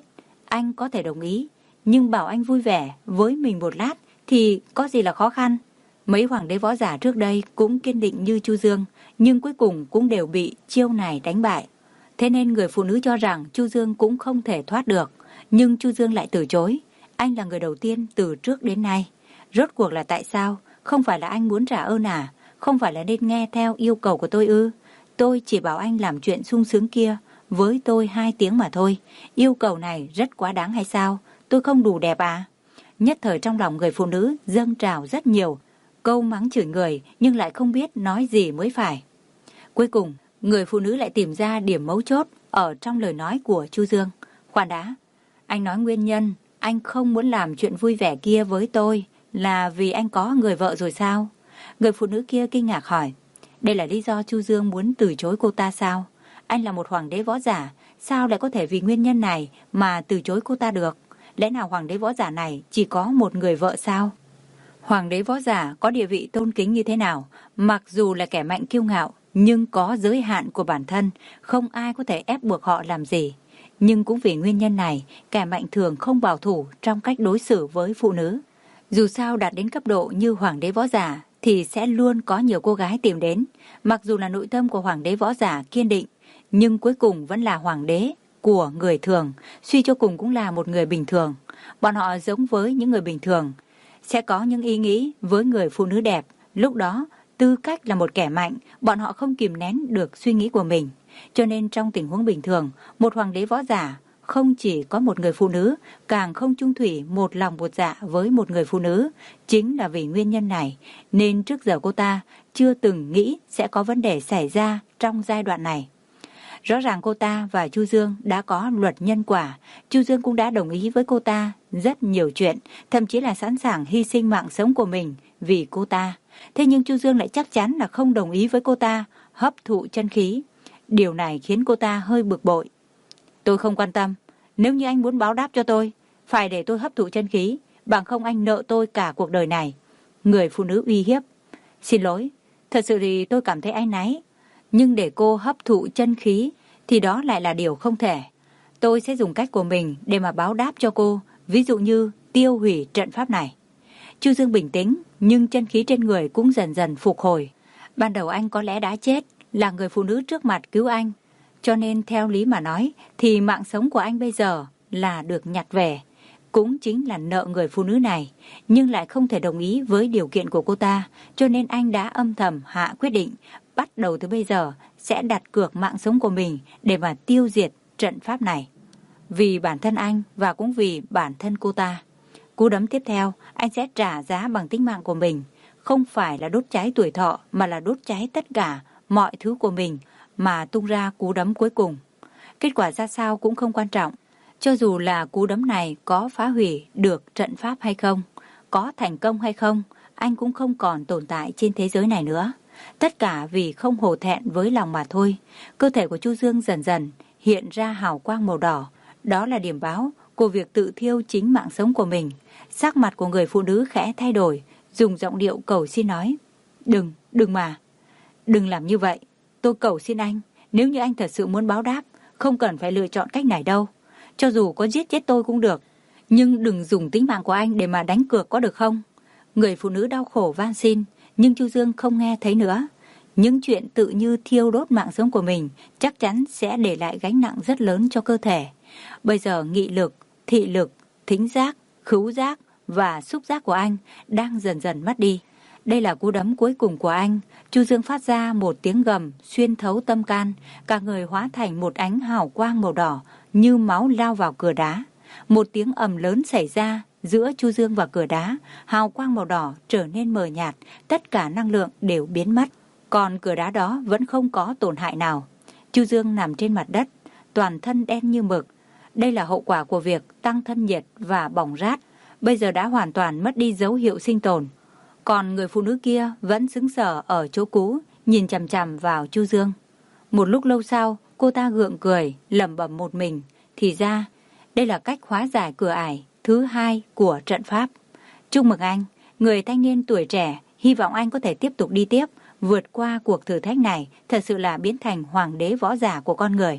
anh có thể đồng ý, nhưng bảo anh vui vẻ với mình một lát thì có gì là khó khăn. Mấy hoàng đế võ giả trước đây cũng kiên định như Chu Dương, nhưng cuối cùng cũng đều bị chiêu này đánh bại. Thế nên người phụ nữ cho rằng Chu Dương cũng không thể thoát được, nhưng Chu Dương lại từ chối. Anh là người đầu tiên từ trước đến nay. Rốt cuộc là tại sao? Không phải là anh muốn trả ơn à? Không phải là nên nghe theo yêu cầu của tôi ư? Tôi chỉ bảo anh làm chuyện sung sướng kia với tôi hai tiếng mà thôi. Yêu cầu này rất quá đáng hay sao? Tôi không đủ đẹp à? Nhất thời trong lòng người phụ nữ dâng trào rất nhiều câu mắng chửi người, nhưng lại không biết nói gì mới phải. Cuối cùng, người phụ nữ lại tìm ra điểm mấu chốt ở trong lời nói của Chu Dương. Khoan đã, anh nói nguyên nhân anh không muốn làm chuyện vui vẻ kia với tôi là vì anh có người vợ rồi sao? Người phụ nữ kia kinh ngạc hỏi. Đây là lý do Chu Dương muốn từ chối cô ta sao? Anh là một hoàng đế võ giả, sao lại có thể vì nguyên nhân này mà từ chối cô ta được? Lẽ nào hoàng đế võ giả này chỉ có một người vợ sao? Hoàng đế võ giả có địa vị tôn kính như thế nào, mặc dù là kẻ mạnh kiêu ngạo, nhưng có giới hạn của bản thân, không ai có thể ép buộc họ làm gì. Nhưng cũng vì nguyên nhân này, kẻ mạnh thường không bảo thủ trong cách đối xử với phụ nữ. Dù sao đạt đến cấp độ như hoàng đế võ giả, thì sẽ luôn có nhiều cô gái tìm đến. Mặc dù là nội tâm của hoàng đế võ giả kiên định, nhưng cuối cùng vẫn là hoàng đế của người thường, suy cho cùng cũng là một người bình thường. Bọn họ giống với những người bình thường, sẽ có những ý nghĩ với người phụ nữ đẹp. Lúc đó, tư cách là một kẻ mạnh, bọn họ không kìm nén được suy nghĩ của mình. Cho nên trong tình huống bình thường, một hoàng đế võ giả không chỉ có một người phụ nữ, càng không chung thủy một lòng một dạ với một người phụ nữ. Chính là vì nguyên nhân này, nên trước giờ cô ta chưa từng nghĩ sẽ có vấn đề xảy ra trong giai đoạn này. Rõ ràng cô ta và Chu Dương đã có luật nhân quả. Chu Dương cũng đã đồng ý với cô ta rất nhiều chuyện, thậm chí là sẵn sàng hy sinh mạng sống của mình vì cô ta. Thế nhưng Chu Dương lại chắc chắn là không đồng ý với cô ta hấp thụ chân khí. Điều này khiến cô ta hơi bực bội. Tôi không quan tâm, nếu như anh muốn báo đáp cho tôi, phải để tôi hấp thụ chân khí, bằng không anh nợ tôi cả cuộc đời này. Người phụ nữ uy hiếp. Xin lỗi, thật sự thì tôi cảm thấy áy náy, nhưng để cô hấp thụ chân khí thì đó lại là điều không thể. Tôi sẽ dùng cách của mình để mà báo đáp cho cô, ví dụ như tiêu hủy trận pháp này. Chu Dương bình tĩnh, nhưng chân khí trên người cũng dần dần phục hồi. Ban đầu anh có lẽ đã chết, là người phụ nữ trước mặt cứu anh. Cho nên theo lý mà nói thì mạng sống của anh bây giờ là được nhặt về, cũng chính là nợ người phụ nữ này, nhưng lại không thể đồng ý với điều kiện của cô ta, cho nên anh đã âm thầm hạ quyết định bắt đầu từ bây giờ sẽ đặt cược mạng sống của mình để mà tiêu diệt trận pháp này. Vì bản thân anh và cũng vì bản thân cô ta. Cú đấm tiếp theo anh sẽ trả giá bằng tính mạng của mình, không phải là đốt cháy tuổi thọ mà là đốt cháy tất cả mọi thứ của mình mà tung ra cú đấm cuối cùng. Kết quả ra sao cũng không quan trọng. Cho dù là cú đấm này có phá hủy được trận pháp hay không, có thành công hay không, anh cũng không còn tồn tại trên thế giới này nữa. Tất cả vì không hổ thẹn với lòng mà thôi. Cơ thể của Chu Dương dần dần hiện ra hào quang màu đỏ. Đó là điểm báo của việc tự thiêu chính mạng sống của mình. Sắc mặt của người phụ nữ khẽ thay đổi, dùng giọng điệu cầu xin nói. Đừng, đừng mà. Đừng làm như vậy. Tôi cầu xin anh, nếu như anh thật sự muốn báo đáp, không cần phải lựa chọn cách này đâu. Cho dù có giết chết tôi cũng được, nhưng đừng dùng tính mạng của anh để mà đánh cược có được không? Người phụ nữ đau khổ van xin, nhưng Chu Dương không nghe thấy nữa. Những chuyện tự như thiêu đốt mạng sống của mình chắc chắn sẽ để lại gánh nặng rất lớn cho cơ thể. Bây giờ nghị lực, thị lực, thính giác, khứu giác và xúc giác của anh đang dần dần mất đi. Đây là cú đấm cuối cùng của anh. Chu Dương phát ra một tiếng gầm xuyên thấu tâm can, cả người hóa thành một ánh hào quang màu đỏ như máu lao vào cửa đá. Một tiếng ầm lớn xảy ra giữa Chu Dương và cửa đá, hào quang màu đỏ trở nên mờ nhạt, tất cả năng lượng đều biến mất. Còn cửa đá đó vẫn không có tổn hại nào. Chu Dương nằm trên mặt đất, toàn thân đen như mực. Đây là hậu quả của việc tăng thân nhiệt và bỏng rát, bây giờ đã hoàn toàn mất đi dấu hiệu sinh tồn. Còn người phụ nữ kia vẫn sững sờ ở chỗ cũ, nhìn chằm chằm vào Chu Dương. Một lúc lâu sau, cô ta gượng cười, lẩm bẩm một mình. Thì ra, đây là cách hóa giải cửa ải thứ hai của trận pháp. Chúc mừng anh, người thanh niên tuổi trẻ, hy vọng anh có thể tiếp tục đi tiếp, vượt qua cuộc thử thách này, thật sự là biến thành hoàng đế võ giả của con người.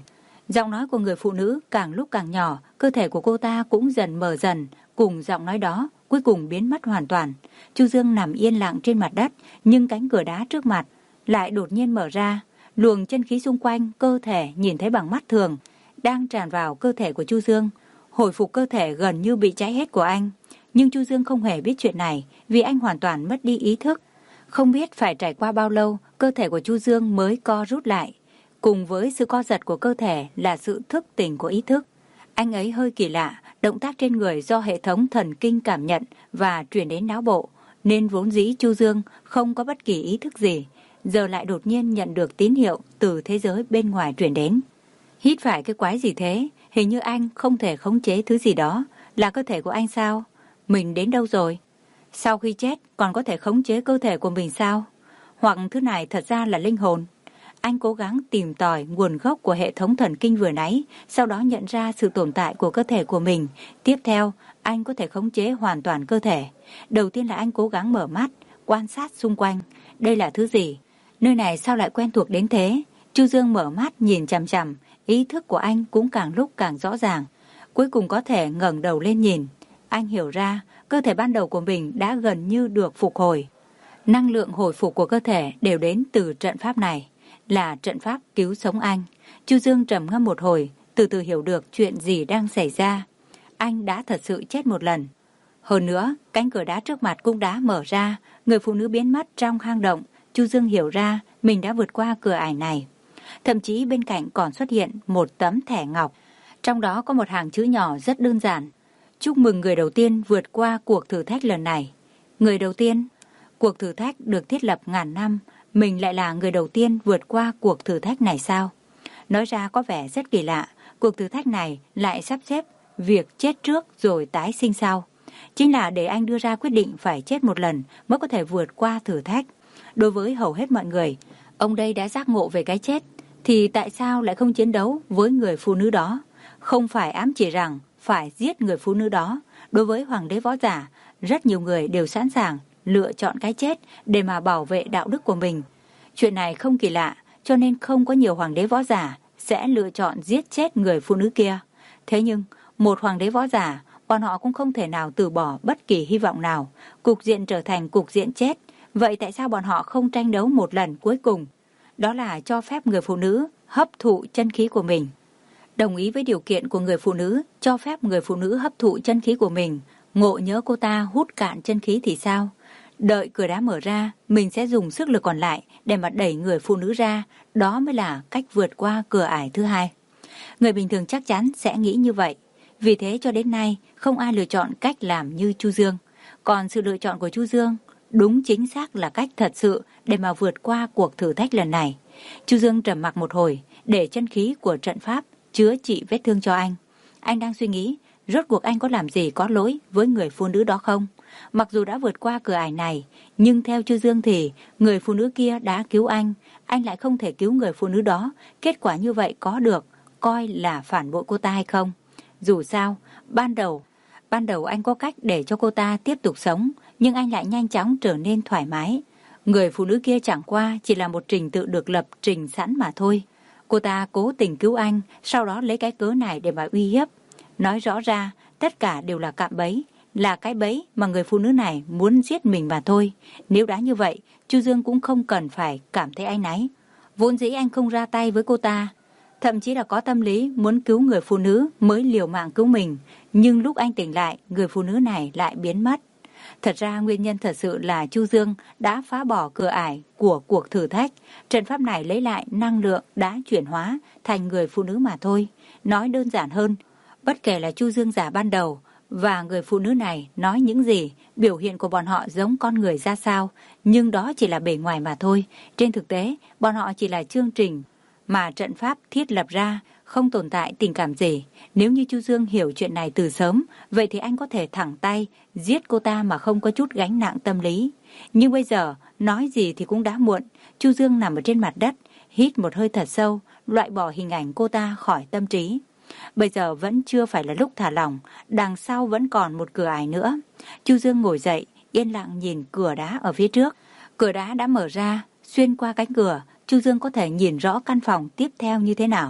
Giọng nói của người phụ nữ càng lúc càng nhỏ, cơ thể của cô ta cũng dần mờ dần, cùng giọng nói đó cuối cùng biến mất hoàn toàn. Chu Dương nằm yên lặng trên mặt đất, nhưng cánh cửa đá trước mặt lại đột nhiên mở ra. Luồng chân khí xung quanh cơ thể nhìn thấy bằng mắt thường đang tràn vào cơ thể của Chu Dương, hồi phục cơ thể gần như bị cháy hết của anh. Nhưng Chu Dương không hề biết chuyện này, vì anh hoàn toàn mất đi ý thức. Không biết phải trải qua bao lâu, cơ thể của Chu Dương mới co rút lại. Cùng với sự co giật của cơ thể là sự thức tỉnh của ý thức. Anh ấy hơi kỳ lạ, động tác trên người do hệ thống thần kinh cảm nhận và truyền đến não bộ, nên vốn dĩ Chu Dương không có bất kỳ ý thức gì, giờ lại đột nhiên nhận được tín hiệu từ thế giới bên ngoài truyền đến. Hít phải cái quái gì thế? Hình như anh không thể khống chế thứ gì đó. Là cơ thể của anh sao? Mình đến đâu rồi? Sau khi chết còn có thể khống chế cơ thể của mình sao? Hoặc thứ này thật ra là linh hồn? Anh cố gắng tìm tòi nguồn gốc của hệ thống thần kinh vừa nãy, sau đó nhận ra sự tồn tại của cơ thể của mình. Tiếp theo, anh có thể khống chế hoàn toàn cơ thể. Đầu tiên là anh cố gắng mở mắt, quan sát xung quanh. Đây là thứ gì? Nơi này sao lại quen thuộc đến thế? Chu Dương mở mắt nhìn chằm chằm, ý thức của anh cũng càng lúc càng rõ ràng. Cuối cùng có thể ngẩng đầu lên nhìn. Anh hiểu ra, cơ thể ban đầu của mình đã gần như được phục hồi. Năng lượng hồi phục của cơ thể đều đến từ trận pháp này, là trận pháp cứu sống anh. Chu Dương trầm ngâm một hồi, từ từ hiểu được chuyện gì đang xảy ra. Anh đã thật sự chết một lần. Hơn nữa, cánh cửa đá trước mặt cũng đã mở ra, người phụ nữ biến mất trong hang động. Chu Dương hiểu ra mình đã vượt qua cửa ải này. Thậm chí bên cạnh còn xuất hiện một tấm thẻ ngọc. Trong đó có một hàng chữ nhỏ rất đơn giản. Chúc mừng người đầu tiên vượt qua cuộc thử thách lần này. Người đầu tiên? Cuộc thử thách được thiết lập ngàn năm. Mình lại là người đầu tiên vượt qua cuộc thử thách này sao? Nói ra có vẻ rất kỳ lạ. Cuộc thử thách này lại sắp xếp việc chết trước rồi tái sinh sau. Chính là để anh đưa ra quyết định phải chết một lần mới có thể vượt qua thử thách. Đối với hầu hết mọi người, ông đây đã giác ngộ về cái chết, thì tại sao lại không chiến đấu với người phụ nữ đó? Không phải ám chỉ rằng phải giết người phụ nữ đó. Đối với hoàng đế võ giả, rất nhiều người đều sẵn sàng lựa chọn cái chết để mà bảo vệ đạo đức của mình. Chuyện này không kỳ lạ, cho nên không có nhiều hoàng đế võ giả sẽ lựa chọn giết chết người phụ nữ kia. Thế nhưng, một hoàng đế võ giả, bọn họ cũng không thể nào từ bỏ bất kỳ hy vọng nào. Cục diện trở thành cục diện chết. Vậy tại sao bọn họ không tranh đấu một lần cuối cùng? Đó là cho phép người phụ nữ hấp thụ chân khí của mình. Đồng ý với điều kiện của người phụ nữ, cho phép người phụ nữ hấp thụ chân khí của mình. Ngộ nhớ cô ta hút cạn chân khí thì sao? Đợi cửa đá mở ra, mình sẽ dùng sức lực còn lại để mà đẩy người phụ nữ ra. Đó mới là cách vượt qua cửa ải thứ hai. Người bình thường chắc chắn sẽ nghĩ như vậy. Vì thế cho đến nay, không ai lựa chọn cách làm như Chu Dương. Còn sự lựa chọn của Chu Dương đúng chính xác là cách thật sự để mà vượt qua cuộc thử thách lần này. Chu Dương trầm mặc một hồi, để chân khí của trận pháp chữa trị vết thương cho anh. Anh đang suy nghĩ, rốt cuộc anh có làm gì có lỗi với người phụ nữ đó không? Mặc dù đã vượt qua cửa ải này, nhưng theo Chu Dương thì người phụ nữ kia đã cứu anh. Anh lại không thể cứu người phụ nữ đó. Kết quả như vậy có được coi là phản bội cô ta hay không? Dù sao, ban đầu, ban đầu anh có cách để cho cô ta tiếp tục sống, nhưng anh lại nhanh chóng trở nên thoải mái. Người phụ nữ kia chẳng qua chỉ là một trình tự được lập trình sẵn mà thôi. Cô ta cố tình cứu anh, sau đó lấy cái cớ này để mà uy hiếp. Nói rõ ra, tất cả đều là cạm bẫy, là cái bẫy mà người phụ nữ này muốn giết mình mà thôi. Nếu đã như vậy, Chu Dương cũng không cần phải cảm thấy áy náy. Vốn dĩ anh không ra tay với cô ta, thậm chí là có tâm lý muốn cứu người phụ nữ mới liều mạng cứu mình. Nhưng lúc anh tỉnh lại, người phụ nữ này lại biến mất. Thật ra nguyên nhân thật sự là Chu Dương đã phá bỏ cửa ải của cuộc thử thách. Trận pháp này lấy lại năng lượng đã chuyển hóa thành người phụ nữ mà thôi. Nói đơn giản hơn, bất kể là Chu Dương giả ban đầu và người phụ nữ này nói những gì, biểu hiện của bọn họ giống con người ra sao, nhưng đó chỉ là bề ngoài mà thôi. Trên thực tế, bọn họ chỉ là chương trình mà trận pháp thiết lập ra, không tồn tại tình cảm gì. Nếu như Chu Dương hiểu chuyện này từ sớm, vậy thì anh có thể thẳng tay giết cô ta mà không có chút gánh nặng tâm lý. Nhưng bây giờ, nói gì thì cũng đã muộn. Chu Dương nằm ở trên mặt đất, hít một hơi thật sâu, loại bỏ hình ảnh cô ta khỏi tâm trí. Bây giờ vẫn chưa phải là lúc thả lỏng, đằng sau vẫn còn một cửa ải nữa. Chu Dương ngồi dậy, yên lặng nhìn cửa đá ở phía trước. Cửa đá đã mở ra, xuyên qua cánh cửa, Chu Dương có thể nhìn rõ căn phòng tiếp theo như thế nào.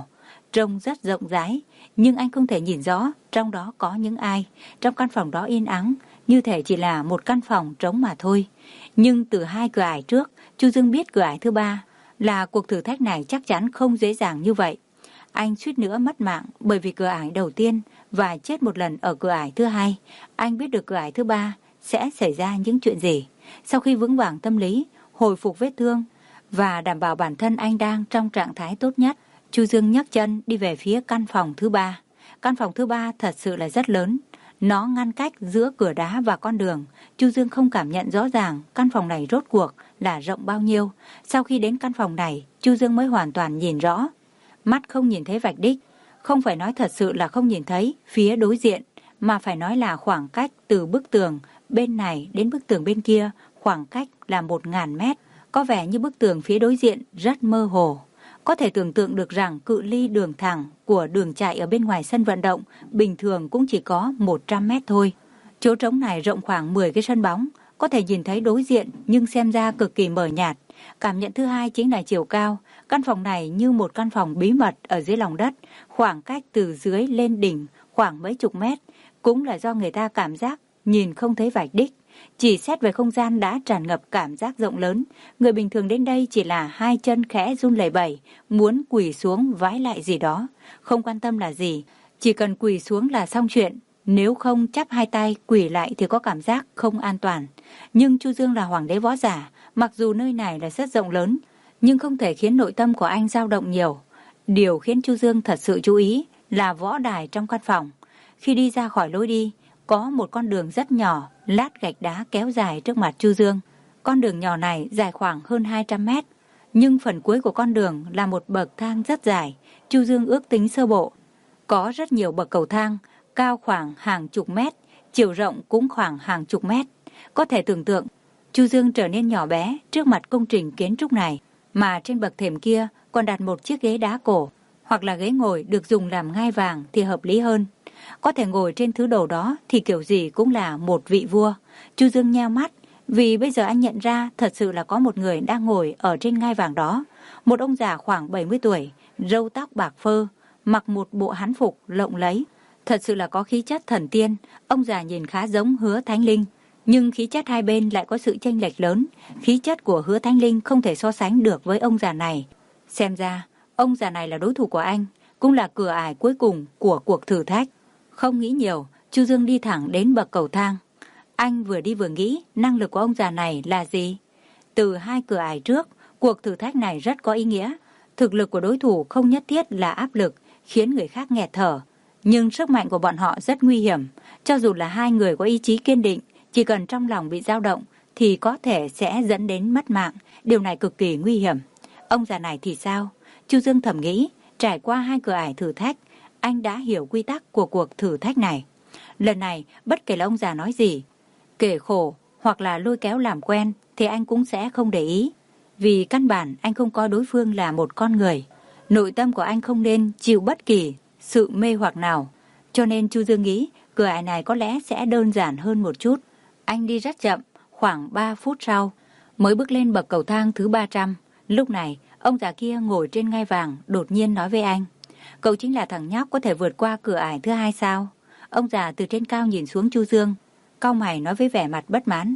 trông rất rộng rãi, nhưng anh không thể nhìn rõ trong đó có những ai. Trong căn phòng đó yên ắng, như thể chỉ là một căn phòng trống mà thôi. Nhưng từ hai cửa ải trước, Chu Dương biết cửa ải thứ ba là cuộc thử thách này chắc chắn không dễ dàng như vậy. Anh suýt nữa mất mạng bởi vì cửa ải đầu tiên và chết một lần ở cửa ải thứ hai. Anh biết được cửa ải thứ ba sẽ xảy ra những chuyện gì. Sau khi vững vàng tâm lý, hồi phục vết thương và đảm bảo bản thân anh đang trong trạng thái tốt nhất, Chu Dương nhấc chân đi về phía căn phòng thứ ba. Căn phòng thứ ba thật sự là rất lớn. Nó ngăn cách giữa cửa đá và con đường. Chu Dương không cảm nhận rõ ràng căn phòng này rốt cuộc là rộng bao nhiêu. Sau khi đến căn phòng này, Chu Dương mới hoàn toàn nhìn rõ. Mắt không nhìn thấy vạch đích. Không phải nói thật sự là không nhìn thấy phía đối diện, mà phải nói là khoảng cách từ bức tường bên này đến bức tường bên kia, khoảng cách là một ngàn mét. Có vẻ như bức tường phía đối diện rất mơ hồ. Có thể tưởng tượng được rằng cự ly đường thẳng của đường chạy ở bên ngoài sân vận động bình thường cũng chỉ có một trăm mét thôi. Chỗ trống này rộng khoảng mười cái sân bóng, có thể nhìn thấy đối diện nhưng xem ra cực kỳ mờ nhạt. Cảm nhận thứ hai chính là chiều cao. Căn phòng này như một căn phòng bí mật ở dưới lòng đất, khoảng cách từ dưới lên đỉnh khoảng mấy chục mét, cũng là do người ta cảm giác nhìn không thấy vạch đích. Chỉ xét về không gian đã tràn ngập cảm giác rộng lớn. Người bình thường đến đây chỉ là hai chân khẽ run lẩy bẩy, muốn quỳ xuống vái lại gì đó. Không quan tâm là gì, chỉ cần quỳ xuống là xong chuyện. Nếu không chắp hai tay quỳ lại thì có cảm giác không an toàn. Nhưng Chu Dương là hoàng đế võ giả, mặc dù nơi này là rất rộng lớn, nhưng không thể khiến nội tâm của anh dao động nhiều. Điều khiến Chu Dương thật sự chú ý là võ đài trong căn phòng. Khi đi ra khỏi lối đi, có một con đường rất nhỏ, lát gạch đá kéo dài trước mặt Chu Dương. Con đường nhỏ này dài khoảng hơn hai trăm mét, nhưng phần cuối của con đường là một bậc thang rất dài. Chu Dương ước tính sơ bộ, có rất nhiều bậc cầu thang, cao khoảng hàng chục mét, chiều rộng cũng khoảng hàng chục mét. Có thể tưởng tượng, Chu Dương trở nên nhỏ bé trước mặt công trình kiến trúc này, mà trên bậc thềm kia còn đặt một chiếc ghế đá cổ, hoặc là ghế ngồi được dùng làm ngai vàng thì hợp lý hơn. Có thể ngồi trên thứ đồ đó thì kiểu gì cũng là một vị vua. Chu Dương nheo mắt, vì bây giờ anh nhận ra thật sự là có một người đang ngồi ở trên ngai vàng đó. Một ông già khoảng bảy mươi tuổi, râu tóc bạc phơ, mặc một bộ hán phục lộng lẫy. Thật sự là có khí chất thần tiên. Ông già nhìn khá giống Hứa Thánh Linh, nhưng khí chất hai bên lại có sự chênh lệch lớn. Khí chất của Hứa Thánh Linh không thể so sánh được với ông già này. Xem ra, ông già này là đối thủ của anh, cũng là cửa ải cuối cùng của cuộc thử thách. Không nghĩ nhiều, Chu Dương đi thẳng đến bậc cầu thang. Anh vừa đi vừa nghĩ năng lực của ông già này là gì. Từ hai cửa ải trước, cuộc thử thách này rất có ý nghĩa. Thực lực của đối thủ không nhất thiết là áp lực, khiến người khác nghẹt thở. Nhưng sức mạnh của bọn họ rất nguy hiểm. Cho dù là hai người có ý chí kiên định, chỉ cần trong lòng bị dao động thì có thể sẽ dẫn đến mất mạng. Điều này cực kỳ nguy hiểm. Ông già này thì sao? Chu Dương thầm nghĩ, trải qua hai cửa ải thử thách, anh đã hiểu quy tắc của cuộc thử thách này. Lần này, bất kể là ông già nói gì, kể khổ hoặc là lôi kéo làm quen, thì anh cũng sẽ không để ý. Vì căn bản anh không coi đối phương là một con người. Nội tâm của anh không nên chịu bất kỳ sự mê hoặc nào. Cho nên Chu Dương nghĩ cửa ải này có lẽ sẽ đơn giản hơn một chút. Anh đi rất chậm, khoảng ba phút sau mới bước lên bậc cầu thang thứ ba trăm. Lúc này, ông già kia ngồi trên ngai vàng đột nhiên nói với anh: "Cậu chính là thằng nhóc có thể vượt qua cửa ải thứ hai sao?" Ông già từ trên cao nhìn xuống Chu Dương, cau mày nói với vẻ mặt bất mãn: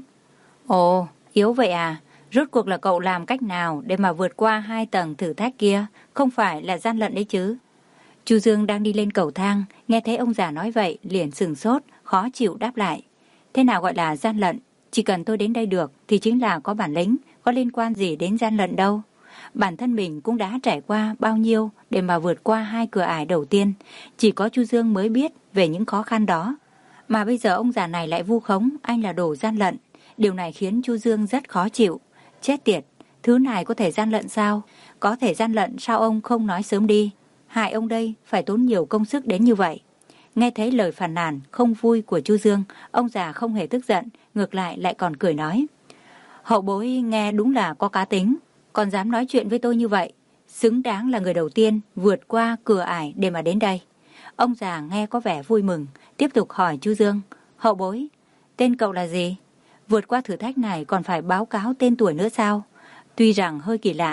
"Ồ, yếu vậy à? Rốt cuộc là cậu làm cách nào để mà vượt qua hai tầng thử thách kia? Không phải là gian lận đấy chứ?" Chu Dương đang đi lên cầu thang, nghe thấy ông già nói vậy, liền sừng sốt, khó chịu đáp lại: "Thế nào gọi là gian lận? Chỉ cần tôi đến đây được thì chính là có bản lĩnh, có liên quan gì đến gian lận đâu. Bản thân mình cũng đã trải qua bao nhiêu để mà vượt qua hai cửa ải đầu tiên, chỉ có Chu Dương mới biết về những khó khăn đó. Mà bây giờ ông già này lại vu khống anh là đồ gian lận. Điều này khiến Chu Dương rất khó chịu. Chết tiệt, thứ này có thể gian lận sao? Có thể gian lận sao ông không nói sớm đi? Hại ông đây phải tốn nhiều công sức đến như vậy." Nghe thấy lời phàn nàn không vui của Chu Dương, ông già không hề tức giận, ngược lại lại còn cười nói: "Hậu bối nghe đúng là có cá tính, còn dám nói chuyện với tôi như vậy, xứng đáng là người đầu tiên vượt qua cửa ải để mà đến đây." Ông già nghe có vẻ vui mừng, tiếp tục hỏi Chu Dương: "Hậu bối, tên cậu là gì? Vượt qua thử thách này còn phải báo cáo tên tuổi nữa sao?" Tuy rằng hơi kỳ lạ,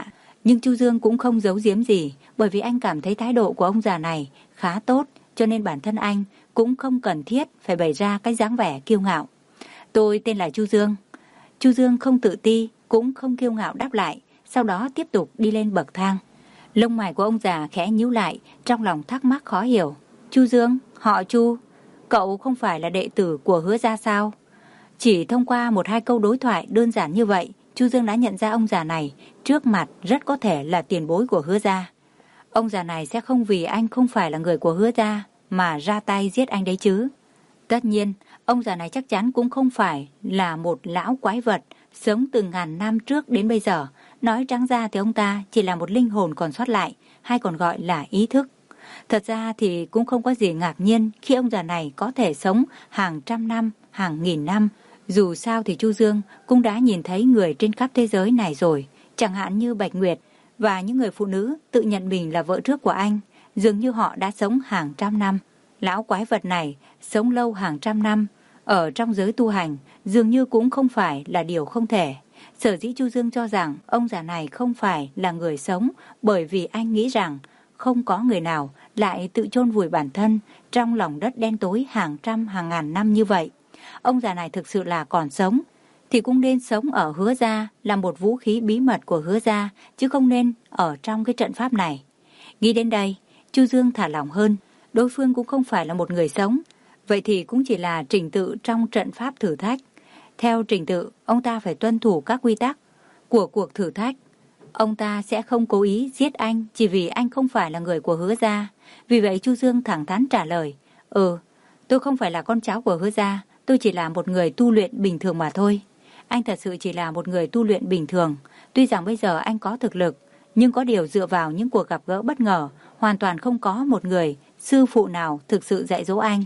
Nhưng Chu Dương cũng không giấu giếm gì, bởi vì anh cảm thấy thái độ của ông già này khá tốt, cho nên bản thân anh cũng không cần thiết phải bày ra cái dáng vẻ kiêu ngạo. Tôi tên là Chu Dương. Chu Dương không tự ti, cũng không kiêu ngạo đáp lại, sau đó tiếp tục đi lên bậc thang. Lông mày của ông già khẽ nhíu lại, trong lòng thắc mắc khó hiểu. Chu Dương, họ Chu, cậu không phải là đệ tử của Hứa gia sao? Chỉ thông qua một hai câu đối thoại đơn giản như vậy, Chu Dương đã nhận ra ông già này trước mặt rất có thể là tiền bối của Hứa gia. Ông già này sẽ không vì anh không phải là người của Hứa gia mà ra tay giết anh đấy chứ. Tất nhiên, ông già này chắc chắn cũng không phải là một lão quái vật sống từ ngàn năm trước đến bây giờ. Nói trắng ra thì ông ta chỉ là một linh hồn còn sót lại, hay còn gọi là ý thức. Thật ra thì cũng không có gì ngạc nhiên khi ông già này có thể sống hàng trăm năm, hàng nghìn năm. Dù sao thì Chu Dương cũng đã nhìn thấy người trên khắp thế giới này rồi, chẳng hạn như Bạch Nguyệt và những người phụ nữ tự nhận mình là vợ trước của anh, dường như họ đã sống hàng trăm năm. Lão quái vật này sống lâu hàng trăm năm, ở trong giới tu hành dường như cũng không phải là điều không thể. Sở dĩ Chu Dương cho rằng ông già này không phải là người sống, bởi vì anh nghĩ rằng không có người nào lại tự chôn vùi bản thân trong lòng đất đen tối hàng trăm hàng ngàn năm như vậy. Ông già này thực sự là còn sống thì cũng nên sống ở Hứa gia, là một vũ khí bí mật của Hứa gia, chứ không nên ở trong cái trận pháp này. Nghĩ đến đây, Chu Dương thả lỏng hơn. Đối phương cũng không phải là một người sống, vậy thì cũng chỉ là trình tự trong trận pháp thử thách. Theo trình tự, ông ta phải tuân thủ các quy tắc của cuộc thử thách. Ông ta sẽ không cố ý giết anh chỉ vì anh không phải là người của Hứa gia. Vì vậy Chu Dương thẳng thắn trả lời: Ừ, tôi không phải là con cháu của Hứa gia, tôi chỉ là một người tu luyện bình thường mà thôi. Anh thật sự chỉ là một người tu luyện bình thường. Tuy rằng bây giờ anh có thực lực, nhưng có điều dựa vào những cuộc gặp gỡ bất ngờ, hoàn toàn không có một người sư phụ nào thực sự dạy dỗ anh.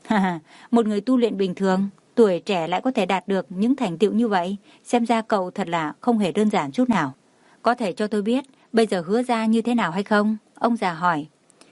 Một người tu luyện bình thường, tuổi trẻ lại có thể đạt được những thành tựu như vậy, xem ra cậu thật là không hề đơn giản chút nào. Có thể cho tôi biết bây giờ Hứa gia như thế nào hay không? Ông già hỏi.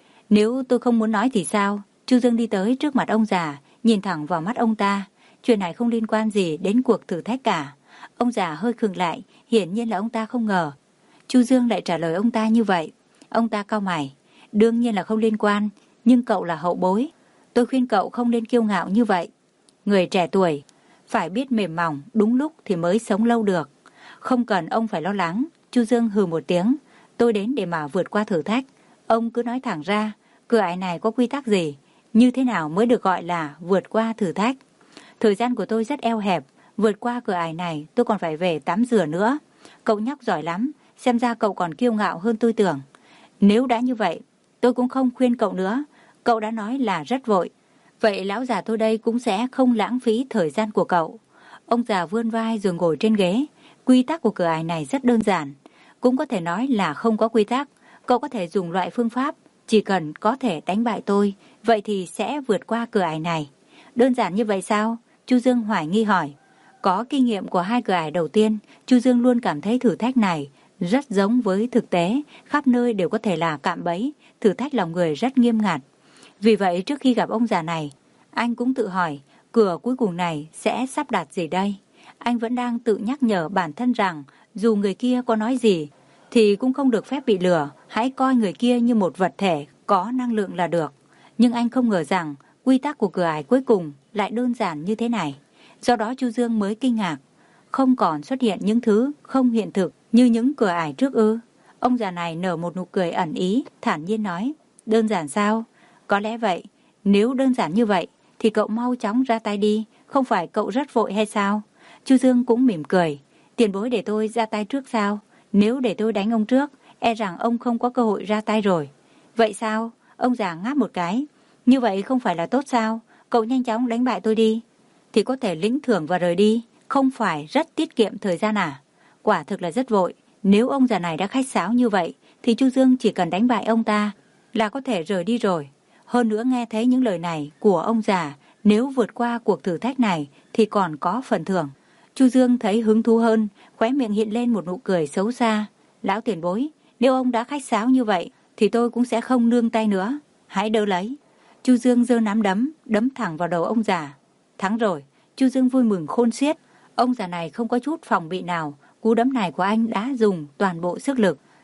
Nếu tôi không muốn nói thì sao? Chu Dương đi tới trước mặt ông già, nhìn thẳng vào mắt ông ta. Chuyện này không liên quan gì đến cuộc thử thách cả. Ông già hơi khựng lại, hiển nhiên là ông ta không ngờ Chu Dương lại trả lời ông ta như vậy. Ông ta cau mày. Đương nhiên là không liên quan, nhưng cậu là hậu bối. Tôi khuyên cậu không nên kiêu ngạo như vậy. Người trẻ tuổi phải biết mềm mỏng đúng lúc thì mới sống lâu được. Không cần ông phải lo lắng. Chu Dương hừ một tiếng. Tôi đến để mà vượt qua thử thách. Ông cứ nói thẳng ra, cửa ải này có quy tắc gì? Như thế nào mới được gọi là vượt qua thử thách? Thời gian của tôi rất eo hẹp. Vượt qua cửa ải này tôi còn phải về tắm rửa nữa. Cậu nhóc giỏi lắm. Xem ra cậu còn kiêu ngạo hơn tôi tưởng. Nếu đã như vậy, tôi cũng không khuyên cậu nữa. Cậu đã nói là rất vội. Vậy lão già tôi đây cũng sẽ không lãng phí thời gian của cậu. Ông già vươn vai rồi ngồi trên ghế. Quy tắc của cửa ải này rất đơn giản. Cũng có thể nói là không có quy tắc. Cậu có thể dùng loại phương pháp, chỉ cần có thể đánh bại tôi, vậy thì sẽ vượt qua cửa ải này. Đơn giản như vậy sao? Chu Dương hoài nghi hỏi. Có kinh nghiệm của hai cửa ải đầu tiên, Chu Dương luôn cảm thấy thử thách này rất giống với thực tế, khắp nơi đều có thể là cạm bẫy, thử thách lòng người rất nghiêm ngặt. Vì vậy trước khi gặp ông già này, anh cũng tự hỏi cửa cuối cùng này sẽ sắp đặt gì đây? Anh vẫn đang tự nhắc nhở bản thân rằng dù người kia có nói gì thì cũng không được phép bị lừa, hãy coi người kia như một vật thể có năng lượng là được. Nhưng anh không ngờ rằng quy tắc của cửa ải cuối cùng lại đơn giản như thế này. Do đó Chu Dương mới kinh ngạc, không còn xuất hiện những thứ không hiện thực như những cửa ải trước ư? Ông già này nở một nụ cười ẩn ý, thản nhiên nói, đơn giản sao? Có lẽ vậy, nếu đơn giản như vậy thì cậu mau chóng ra tay đi, không phải cậu rất vội hay sao? Chu Dương cũng mỉm cười, tiền bối để tôi ra tay trước sao? Nếu để tôi đánh ông trước, e rằng ông không có cơ hội ra tay rồi. Vậy sao? Ông già ngáp một cái. Như vậy không phải là tốt sao? Cậu nhanh chóng đánh bại tôi đi, thì có thể lĩnh thưởng và rời đi, không phải rất tiết kiệm thời gian à? Quả thực là rất vội. Nếu ông già này đã khách sáo như vậy, thì Chu Dương chỉ cần đánh bại ông ta là có thể rời đi rồi. Hơn nữa nghe thấy những lời này của ông già, nếu vượt qua cuộc thử thách này thì còn có phần thưởng. Chu Dương thấy hứng thú hơn, khóe miệng hiện lên một nụ cười xấu xa. Lão tiền bối, nếu ông đã khách sáo như vậy thì tôi cũng sẽ không nương tay nữa. Hãy đỡ lấy. Chu Dương giơ nắm đấm, đấm thẳng vào đầu ông già. Thắng rồi. Chu Dương vui mừng khôn xiết. Ông già này không có chút phòng bị nào. Cú đấm này của anh đã dùng toàn bộ sức lực.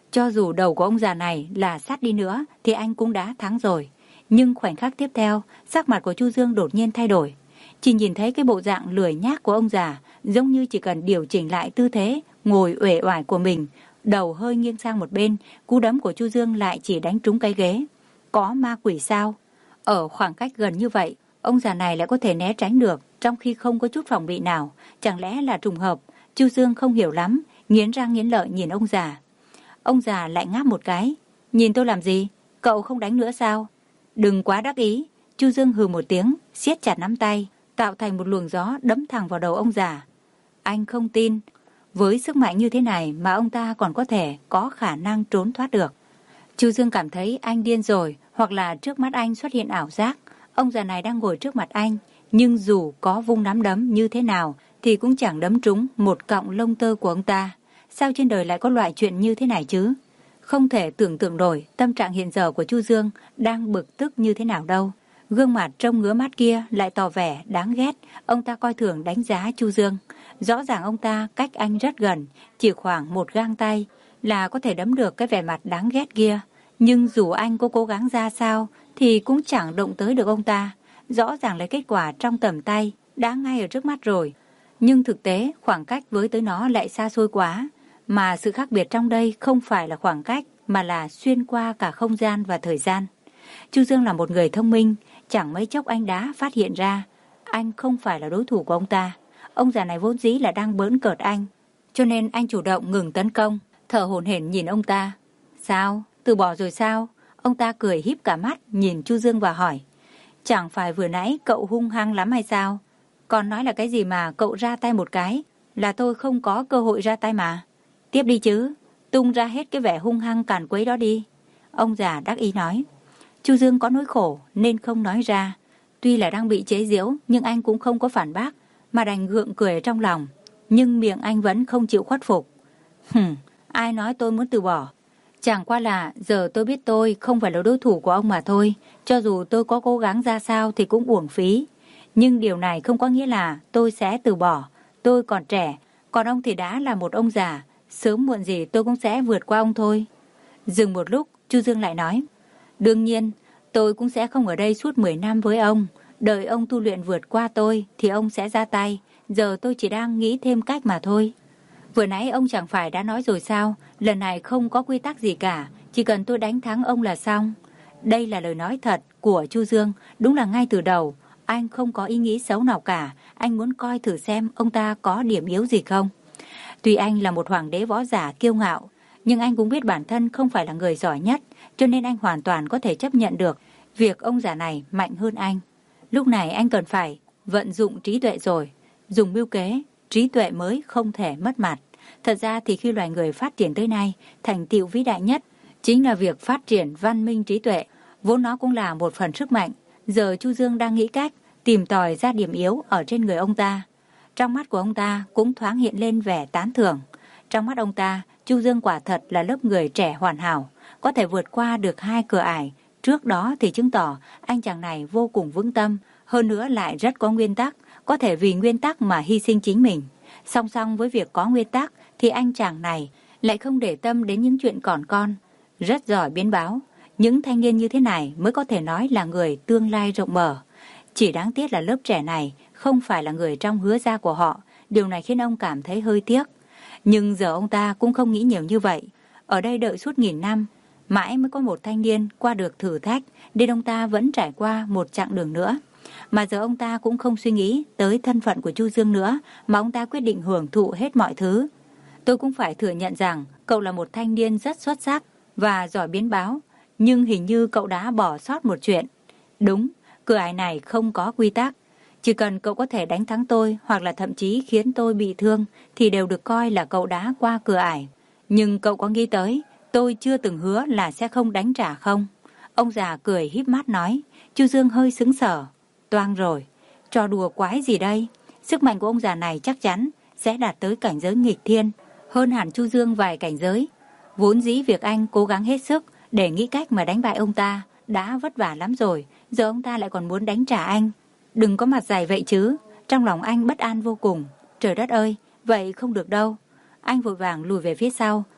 Cho dù đầu của ông già này là sắt đi nữa thì anh cũng đã thắng rồi. Nhưng khoảnh khắc tiếp theo, sắc mặt của Chu Dương đột nhiên thay đổi. Chỉ nhìn thấy cái bộ dạng lười nhác của ông già, giống như chỉ cần điều chỉnh lại tư thế ngồi uể oải của mình, đầu hơi nghiêng sang một bên, cú đấm của Chu Dương lại chỉ đánh trúng cái ghế. Có ma quỷ sao? Ở khoảng cách gần như vậy, ông già này lại có thể né tránh được, trong khi không có chút phòng bị nào. Chẳng lẽ là trùng hợp? Chu Dương không hiểu lắm, nghiến răng nghiến lợi nhìn ông già. Ông già lại ngáp một cái. Nhìn tôi làm gì? Cậu không đánh nữa sao? Đừng quá đắc ý. Chu Dương hừ một tiếng, siết chặt nắm tay, tạo thành một luồng gió đấm thẳng vào đầu ông già. Anh không tin, với sức mạnh như thế này mà ông ta còn có thể có khả năng trốn thoát được. Chu Dương cảm thấy anh điên rồi, hoặc là trước mắt anh xuất hiện ảo giác. Ông già này đang ngồi trước mặt anh, nhưng dù có vung nắm đấm như thế nào thì cũng chẳng đấm trúng một cọng lông tơ của ông ta. Sao trên đời lại có loại chuyện như thế này chứ? Không thể tưởng tượng nổi tâm trạng hiện giờ của Chu Dương đang bực tức như thế nào đâu. Gương mặt trông ngứa mắt kia lại tỏ vẻ đáng ghét. Ông ta coi thường đánh giá Chu Dương. Rõ ràng ông ta cách anh rất gần, chỉ khoảng một gang tay là có thể đấm được cái vẻ mặt đáng ghét kia. Nhưng dù anh có cố gắng ra sao thì cũng chẳng động tới được ông ta. Rõ ràng là kết quả trong tầm tay đã ngay ở trước mắt rồi. Nhưng thực tế khoảng cách với tới nó lại xa xôi quá. Mà sự khác biệt trong đây không phải là khoảng cách mà là xuyên qua cả không gian và thời gian. Chu Dương là một người thông minh, chẳng mấy chốc anh đã phát hiện ra anh không phải là đối thủ của ông ta. Ông già này vốn dĩ là đang bỡn cợt anh, cho nên anh chủ động ngừng tấn công, thở hổn hển nhìn ông ta. Sao? Từ bỏ rồi sao? Ông ta cười híp cả mắt nhìn Chu Dương và hỏi. Chẳng phải vừa nãy cậu hung hăng lắm hay sao? Còn nói là cái gì mà cậu ra tay một cái là tôi không có cơ hội ra tay mà. Tiếp đi chứ, tung ra hết cái vẻ hung hăng càn quấy đó đi. Ông già đắc ý nói. Chu Dương có nỗi khổ nên không nói ra. Tuy là đang bị chế giễu nhưng anh cũng không có phản bác, mà đành gượng cười trong lòng. Nhưng miệng anh vẫn không chịu khuất phục. Hừm, ai nói tôi muốn từ bỏ? Chẳng qua là giờ tôi biết tôi không phải là đối thủ của ông mà thôi. Cho dù tôi có cố gắng ra sao thì cũng uổng phí. Nhưng điều này không có nghĩa là tôi sẽ từ bỏ. Tôi còn trẻ, còn ông thì đã là một ông già. Sớm muộn gì tôi cũng sẽ vượt qua ông thôi. Dừng một lúc, Chu Dương lại nói. Đương nhiên, tôi cũng sẽ không ở đây suốt mười năm với ông. Đợi ông tu luyện vượt qua tôi thì ông sẽ ra tay. Giờ tôi chỉ đang nghĩ thêm cách mà thôi. Vừa nãy ông chẳng phải đã nói rồi sao? Lần này không có quy tắc gì cả, chỉ cần tôi đánh thắng ông là xong. Đây là lời nói thật của Chu Dương. Đúng là ngay từ đầu anh không có ý nghĩ xấu nào cả. Anh muốn coi thử xem ông ta có điểm yếu gì không. Tuy anh là một hoàng đế võ giả kiêu ngạo, nhưng anh cũng biết bản thân không phải là người giỏi nhất, cho nên anh hoàn toàn có thể chấp nhận được việc ông già này mạnh hơn anh. Lúc này anh cần phải vận dụng trí tuệ rồi. Dùng mưu kế, trí tuệ mới không thể mất mặt. Thật ra thì khi loài người phát triển tới nay, thành tựu vĩ đại nhất chính là việc phát triển văn minh trí tuệ. Vốn nó cũng là một phần sức mạnh. Giờ Chu Dương đang nghĩ cách tìm tòi ra điểm yếu ở trên người ông ta. Trong mắt của ông ta cũng thoáng hiện lên vẻ tán thưởng. Trong mắt ông ta, Chu Dương quả thật là lớp người trẻ hoàn hảo, có thể vượt qua được hai cửa ải. Trước đó thì chứng tỏ anh chàng này vô cùng vững tâm, hơn nữa lại rất có nguyên tắc, có thể vì nguyên tắc mà hy sinh chính mình. Song song với việc có nguyên tắc thì anh chàng này lại không để tâm đến những chuyện còn con, rất giỏi biến báo. Những thanh niên như thế này mới có thể nói là người tương lai rộng mở. Chỉ đáng tiếc là lớp trẻ này không phải là người trong hứa gia của họ. Điều này khiến ông cảm thấy hơi tiếc. Nhưng giờ ông ta cũng không nghĩ nhiều như vậy. Ở đây đợi suốt nghìn năm, mãi mới có một thanh niên qua được thử thách, nên ông ta vẫn trải qua một chặng đường nữa. Mà giờ ông ta cũng không suy nghĩ tới thân phận của Chu Dương nữa, mà ông ta quyết định hưởng thụ hết mọi thứ. Tôi cũng phải thừa nhận rằng cậu là một thanh niên rất xuất sắc và giỏi biến báo, nhưng hình như cậu đã bỏ sót một chuyện. Đúng, cửa ải này không có quy tắc. Chỉ cần cậu có thể đánh thắng tôi hoặc là thậm chí khiến tôi bị thương thì đều được coi là cậu đã qua cửa ải. Nhưng cậu có nghĩ tới tôi chưa từng hứa là sẽ không đánh trả không? Ông già cười híp mắt nói. Chu Dương hơi sững sờ. Toang rồi, trò đùa quái gì đây? Sức mạnh của ông già này chắc chắn sẽ đạt tới cảnh giới nghịch thiên, hơn hẳn Chu Dương vài cảnh giới. Vốn dĩ việc anh cố gắng hết sức để nghĩ cách mà đánh bại ông ta đã vất vả lắm rồi, giờ ông ta lại còn muốn đánh trả anh. Đừng có mặt dày vậy chứ. Trong lòng anh bất an vô cùng. Trời đất ơi, vậy không được đâu. Anh vội vàng lùi về phía sau,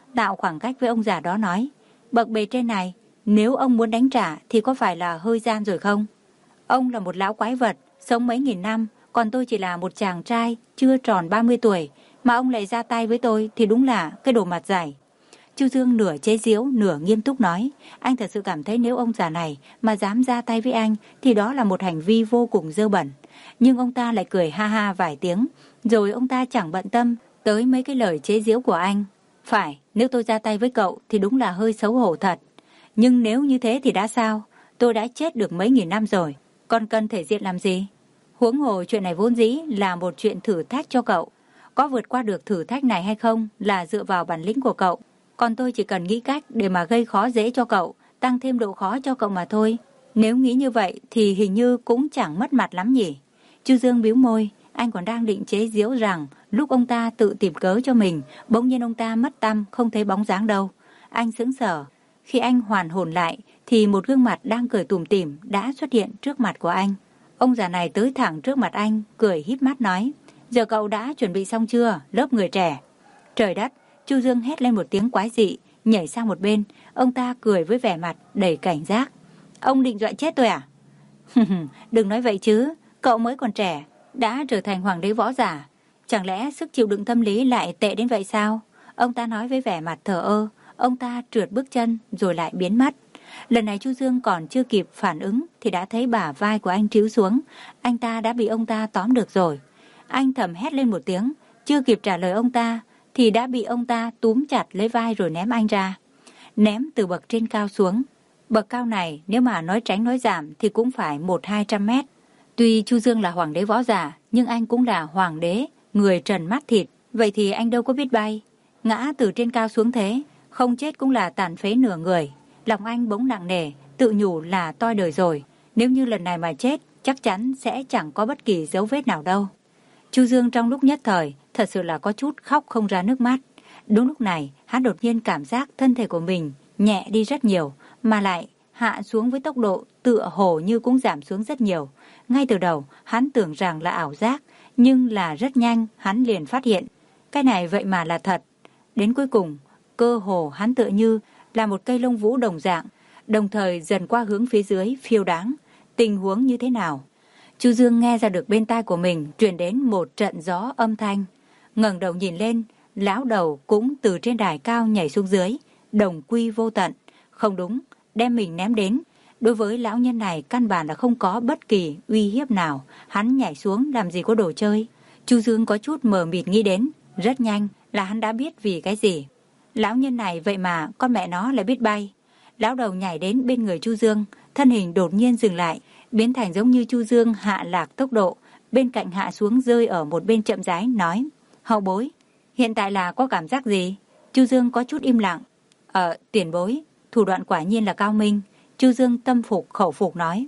tạo khoảng cách với ông già đó nói, bậc bề trên này, nếu ông muốn đánh trả thì có phải là hơi gian rồi không? Ông là một lão quái vật, sống mấy nghìn năm, còn tôi chỉ là một chàng trai chưa tròn ba mươi tuổi, mà ông lại ra tay với tôi thì đúng là cái đồ mặt dày. Chu Dương nửa chế giễu, nửa nghiêm túc nói, anh thật sự cảm thấy nếu ông già này mà dám ra tay với anh thì đó là một hành vi vô cùng dơ bẩn. Nhưng ông ta lại cười ha ha vài tiếng, rồi ông ta chẳng bận tâm tới mấy cái lời chế giễu của anh. Phải, nếu tôi ra tay với cậu thì đúng là hơi xấu hổ thật. Nhưng nếu như thế thì đã sao? Tôi đã chết được mấy nghìn năm rồi, còn cần thể diện làm gì? Huống hồ chuyện này vốn dĩ là một chuyện thử thách cho cậu. Có vượt qua được thử thách này hay không là dựa vào bản lĩnh của cậu. Còn tôi chỉ cần nghĩ cách để mà gây khó dễ cho cậu, tăng thêm độ khó cho cậu mà thôi. Nếu nghĩ như vậy thì hình như cũng chẳng mất mặt lắm nhỉ. Chu Dương bĩu môi, anh còn đang định chế giễu rằng lúc ông ta tự tìm cớ cho mình, bỗng nhiên ông ta mất tăm không thấy bóng dáng đâu. Anh sững sờ. Khi anh hoàn hồn lại thì một gương mặt đang cười tủm tỉm đã xuất hiện trước mặt của anh. Ông già này tới thẳng trước mặt anh, cười híp mắt nói, giờ cậu đã chuẩn bị xong chưa, lớp người trẻ? Trời đất! Chu Dương hét lên một tiếng quái dị, nhảy sang một bên. Ông ta cười với vẻ mặt đầy cảnh giác. Ông định dọa chết tôi à? Đừng nói vậy chứ, cậu mới còn trẻ, đã trở thành hoàng đế võ giả. Chẳng lẽ sức chịu đựng tâm lý lại tệ đến vậy sao? Ông ta nói với vẻ mặt thờ ơ. Ông ta trượt bước chân rồi lại biến mất. Lần này Chu Dương còn chưa kịp phản ứng thì đã thấy bả vai của anh tríu xuống. Anh ta đã bị ông ta tóm được rồi. Anh thầm hét lên một tiếng, chưa kịp trả lời ông ta thì đã bị ông ta túm chặt lấy vai rồi ném anh ra. Ném từ bậc trên cao xuống. Bậc cao này nếu mà nói tránh nói giảm thì cũng phải một hai trăm mét. Tuy Chu Dương là hoàng đế võ giả, nhưng anh cũng là hoàng đế, người trần mắt thịt. Vậy thì anh đâu có biết bay. Ngã từ trên cao xuống thế, không chết cũng là tàn phế nửa người. Lòng anh bỗng nặng nề, tự nhủ là toi đời rồi. Nếu như lần này mà chết, chắc chắn sẽ chẳng có bất kỳ dấu vết nào đâu. Chu Dương trong lúc nhất thời thật sự là có chút khóc không ra nước mắt. Đúng lúc này, hắn đột nhiên cảm giác thân thể của mình nhẹ đi rất nhiều, mà lại hạ xuống với tốc độ tựa hồ như cũng giảm xuống rất nhiều. Ngay từ đầu, hắn tưởng rằng là ảo giác, nhưng là rất nhanh hắn liền phát hiện. Cái này vậy mà là thật. Đến cuối cùng, cơ hồ hắn tựa như là một cây lông vũ đồng dạng, đồng thời dần qua hướng phía dưới phiêu đáng. Tình huống như thế nào? Chu Dương nghe ra được bên tai của mình truyền đến một trận gió âm thanh. Ngẩng đầu nhìn lên, lão đầu cũng từ trên đài cao nhảy xuống dưới, đồng quy vô tận. Không đúng, đem mình ném đến. Đối với lão nhân này căn bản là không có bất kỳ uy hiếp nào. Hắn nhảy xuống làm gì có đồ chơi. Chu Dương có chút mờ mịt nghĩ đến. Rất nhanh là hắn đã biết vì cái gì. Lão nhân này vậy mà con mẹ nó lại biết bay. Lão đầu nhảy đến bên người Chu Dương, thân hình đột nhiên dừng lại, biến thành giống như Chu Dương hạ lạc tốc độ, bên cạnh hạ xuống rơi ở một bên chậm rãi nói, hậu bối, hiện tại là có cảm giác gì? Chu Dương có chút im lặng. Ờ, tiền bối, thủ đoạn quả nhiên là cao minh. Chu Dương tâm phục khẩu phục nói.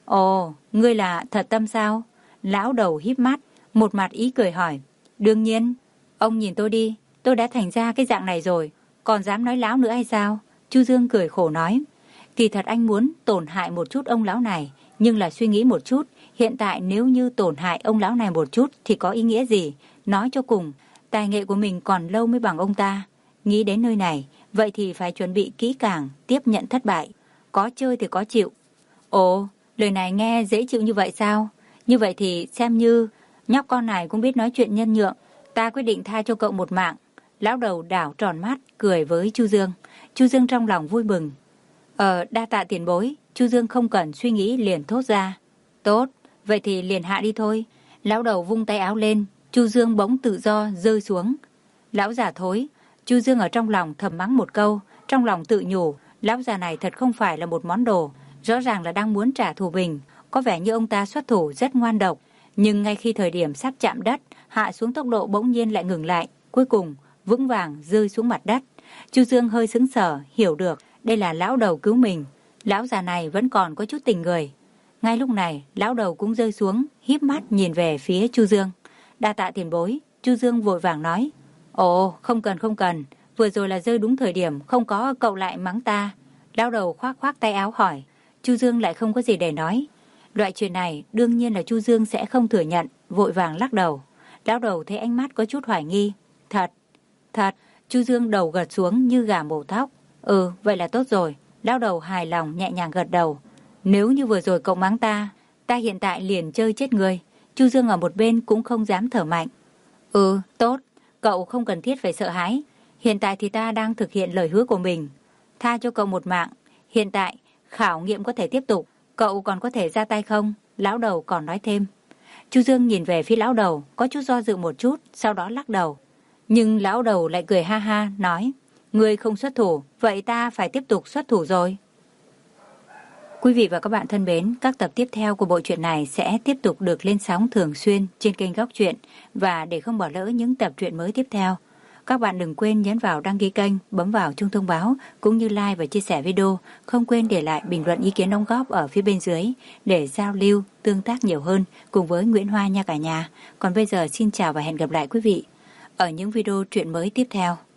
Ồ, ngươi là thật tâm sao? Lão đầu híp mắt, một mặt ý cười hỏi. Đương nhiên, ông nhìn tôi đi, tôi đã thành ra cái dạng này rồi, còn dám nói láo nữa hay sao? Chu Dương cười khổ nói. Kỳ thật anh muốn tổn hại một chút ông lão này, nhưng là suy nghĩ một chút, hiện tại nếu như tổn hại ông lão này một chút thì có ý nghĩa gì? Nói cho cùng, tài nghệ của mình còn lâu mới bằng ông ta. Nghĩ đến nơi này, vậy thì phải chuẩn bị kỹ càng, tiếp nhận thất bại. Có chơi thì có chịu. Ồ, lời này nghe dễ chịu như vậy sao? Như vậy thì xem như nhóc con này cũng biết nói chuyện nhân nhượng. Ta quyết định tha cho cậu một mạng. Lão đầu đảo tròn mắt, cười với Chu Dương. Chu Dương trong lòng vui mừng. Ờ, đa tạ tiền bối. Chu Dương không cần suy nghĩ liền thốt ra. Tốt, vậy thì liền hạ đi thôi. Lão đầu vung tay áo lên, Chu Dương bỗng tự do rơi xuống. Lão già thối. Chu Dương ở trong lòng thầm mắng một câu, trong lòng tự nhủ, lão già này thật không phải là một món đồ, rõ ràng là đang muốn trả thù mình. Có vẻ như ông ta xuất thủ rất ngoan độc, nhưng ngay khi thời điểm sắp chạm đất, hạ xuống tốc độ bỗng nhiên lại ngừng lại, cuối cùng vững vàng rơi xuống mặt đất. Chu Dương hơi sững sờ, hiểu được đây là lão đầu cứu mình. Lão già này vẫn còn có chút tình người. Ngay lúc này, lão đầu cũng rơi xuống, híp mắt nhìn về phía Chu Dương. Đa tạ tiền bối. Chu Dương vội vàng nói. Ồ, không cần không cần, vừa rồi là rơi đúng thời điểm, không có cậu lại mắng ta. Lão đầu khoác khoác tay áo hỏi. Chu Dương lại không có gì để nói. Loại chuyện này đương nhiên là Chu Dương sẽ không thừa nhận, vội vàng lắc đầu. Lão đầu thấy ánh mắt có chút hoài nghi. Thật, thật. Chu Dương đầu gật xuống như gà mổ thóc. Ừ, vậy là tốt rồi. Lão đầu hài lòng nhẹ nhàng gật đầu. Nếu như vừa rồi cậu mắng ta, ta hiện tại liền chơi chết ngươi. Chu Dương ở một bên cũng không dám thở mạnh. Ừ, tốt. Cậu không cần thiết phải sợ hãi. Hiện tại thì ta đang thực hiện lời hứa của mình. Tha cho cậu một mạng. Hiện tại, khảo nghiệm có thể tiếp tục. Cậu còn có thể ra tay không? Lão đầu còn nói thêm. Chu Dương nhìn về phía lão đầu, có chút do dự một chút, sau đó lắc đầu. Nhưng lão đầu lại cười ha ha, nói. Ngươi không xuất thủ, vậy ta phải tiếp tục xuất thủ rồi. Quý vị và các bạn thân mến, các tập tiếp theo của bộ truyện này sẽ tiếp tục được lên sóng thường xuyên trên kênh Góc Truyện, và để không bỏ lỡ những tập truyện mới tiếp theo, các bạn đừng quên nhấn vào đăng ký kênh, bấm vào chuông thông báo cũng như like và chia sẻ video, không quên để lại bình luận ý kiến đóng góp ở phía bên dưới để giao lưu, tương tác nhiều hơn cùng với Nguyễn Hoa nha cả nhà. Còn bây giờ xin chào và hẹn gặp lại quý vị ở những video truyện mới tiếp theo.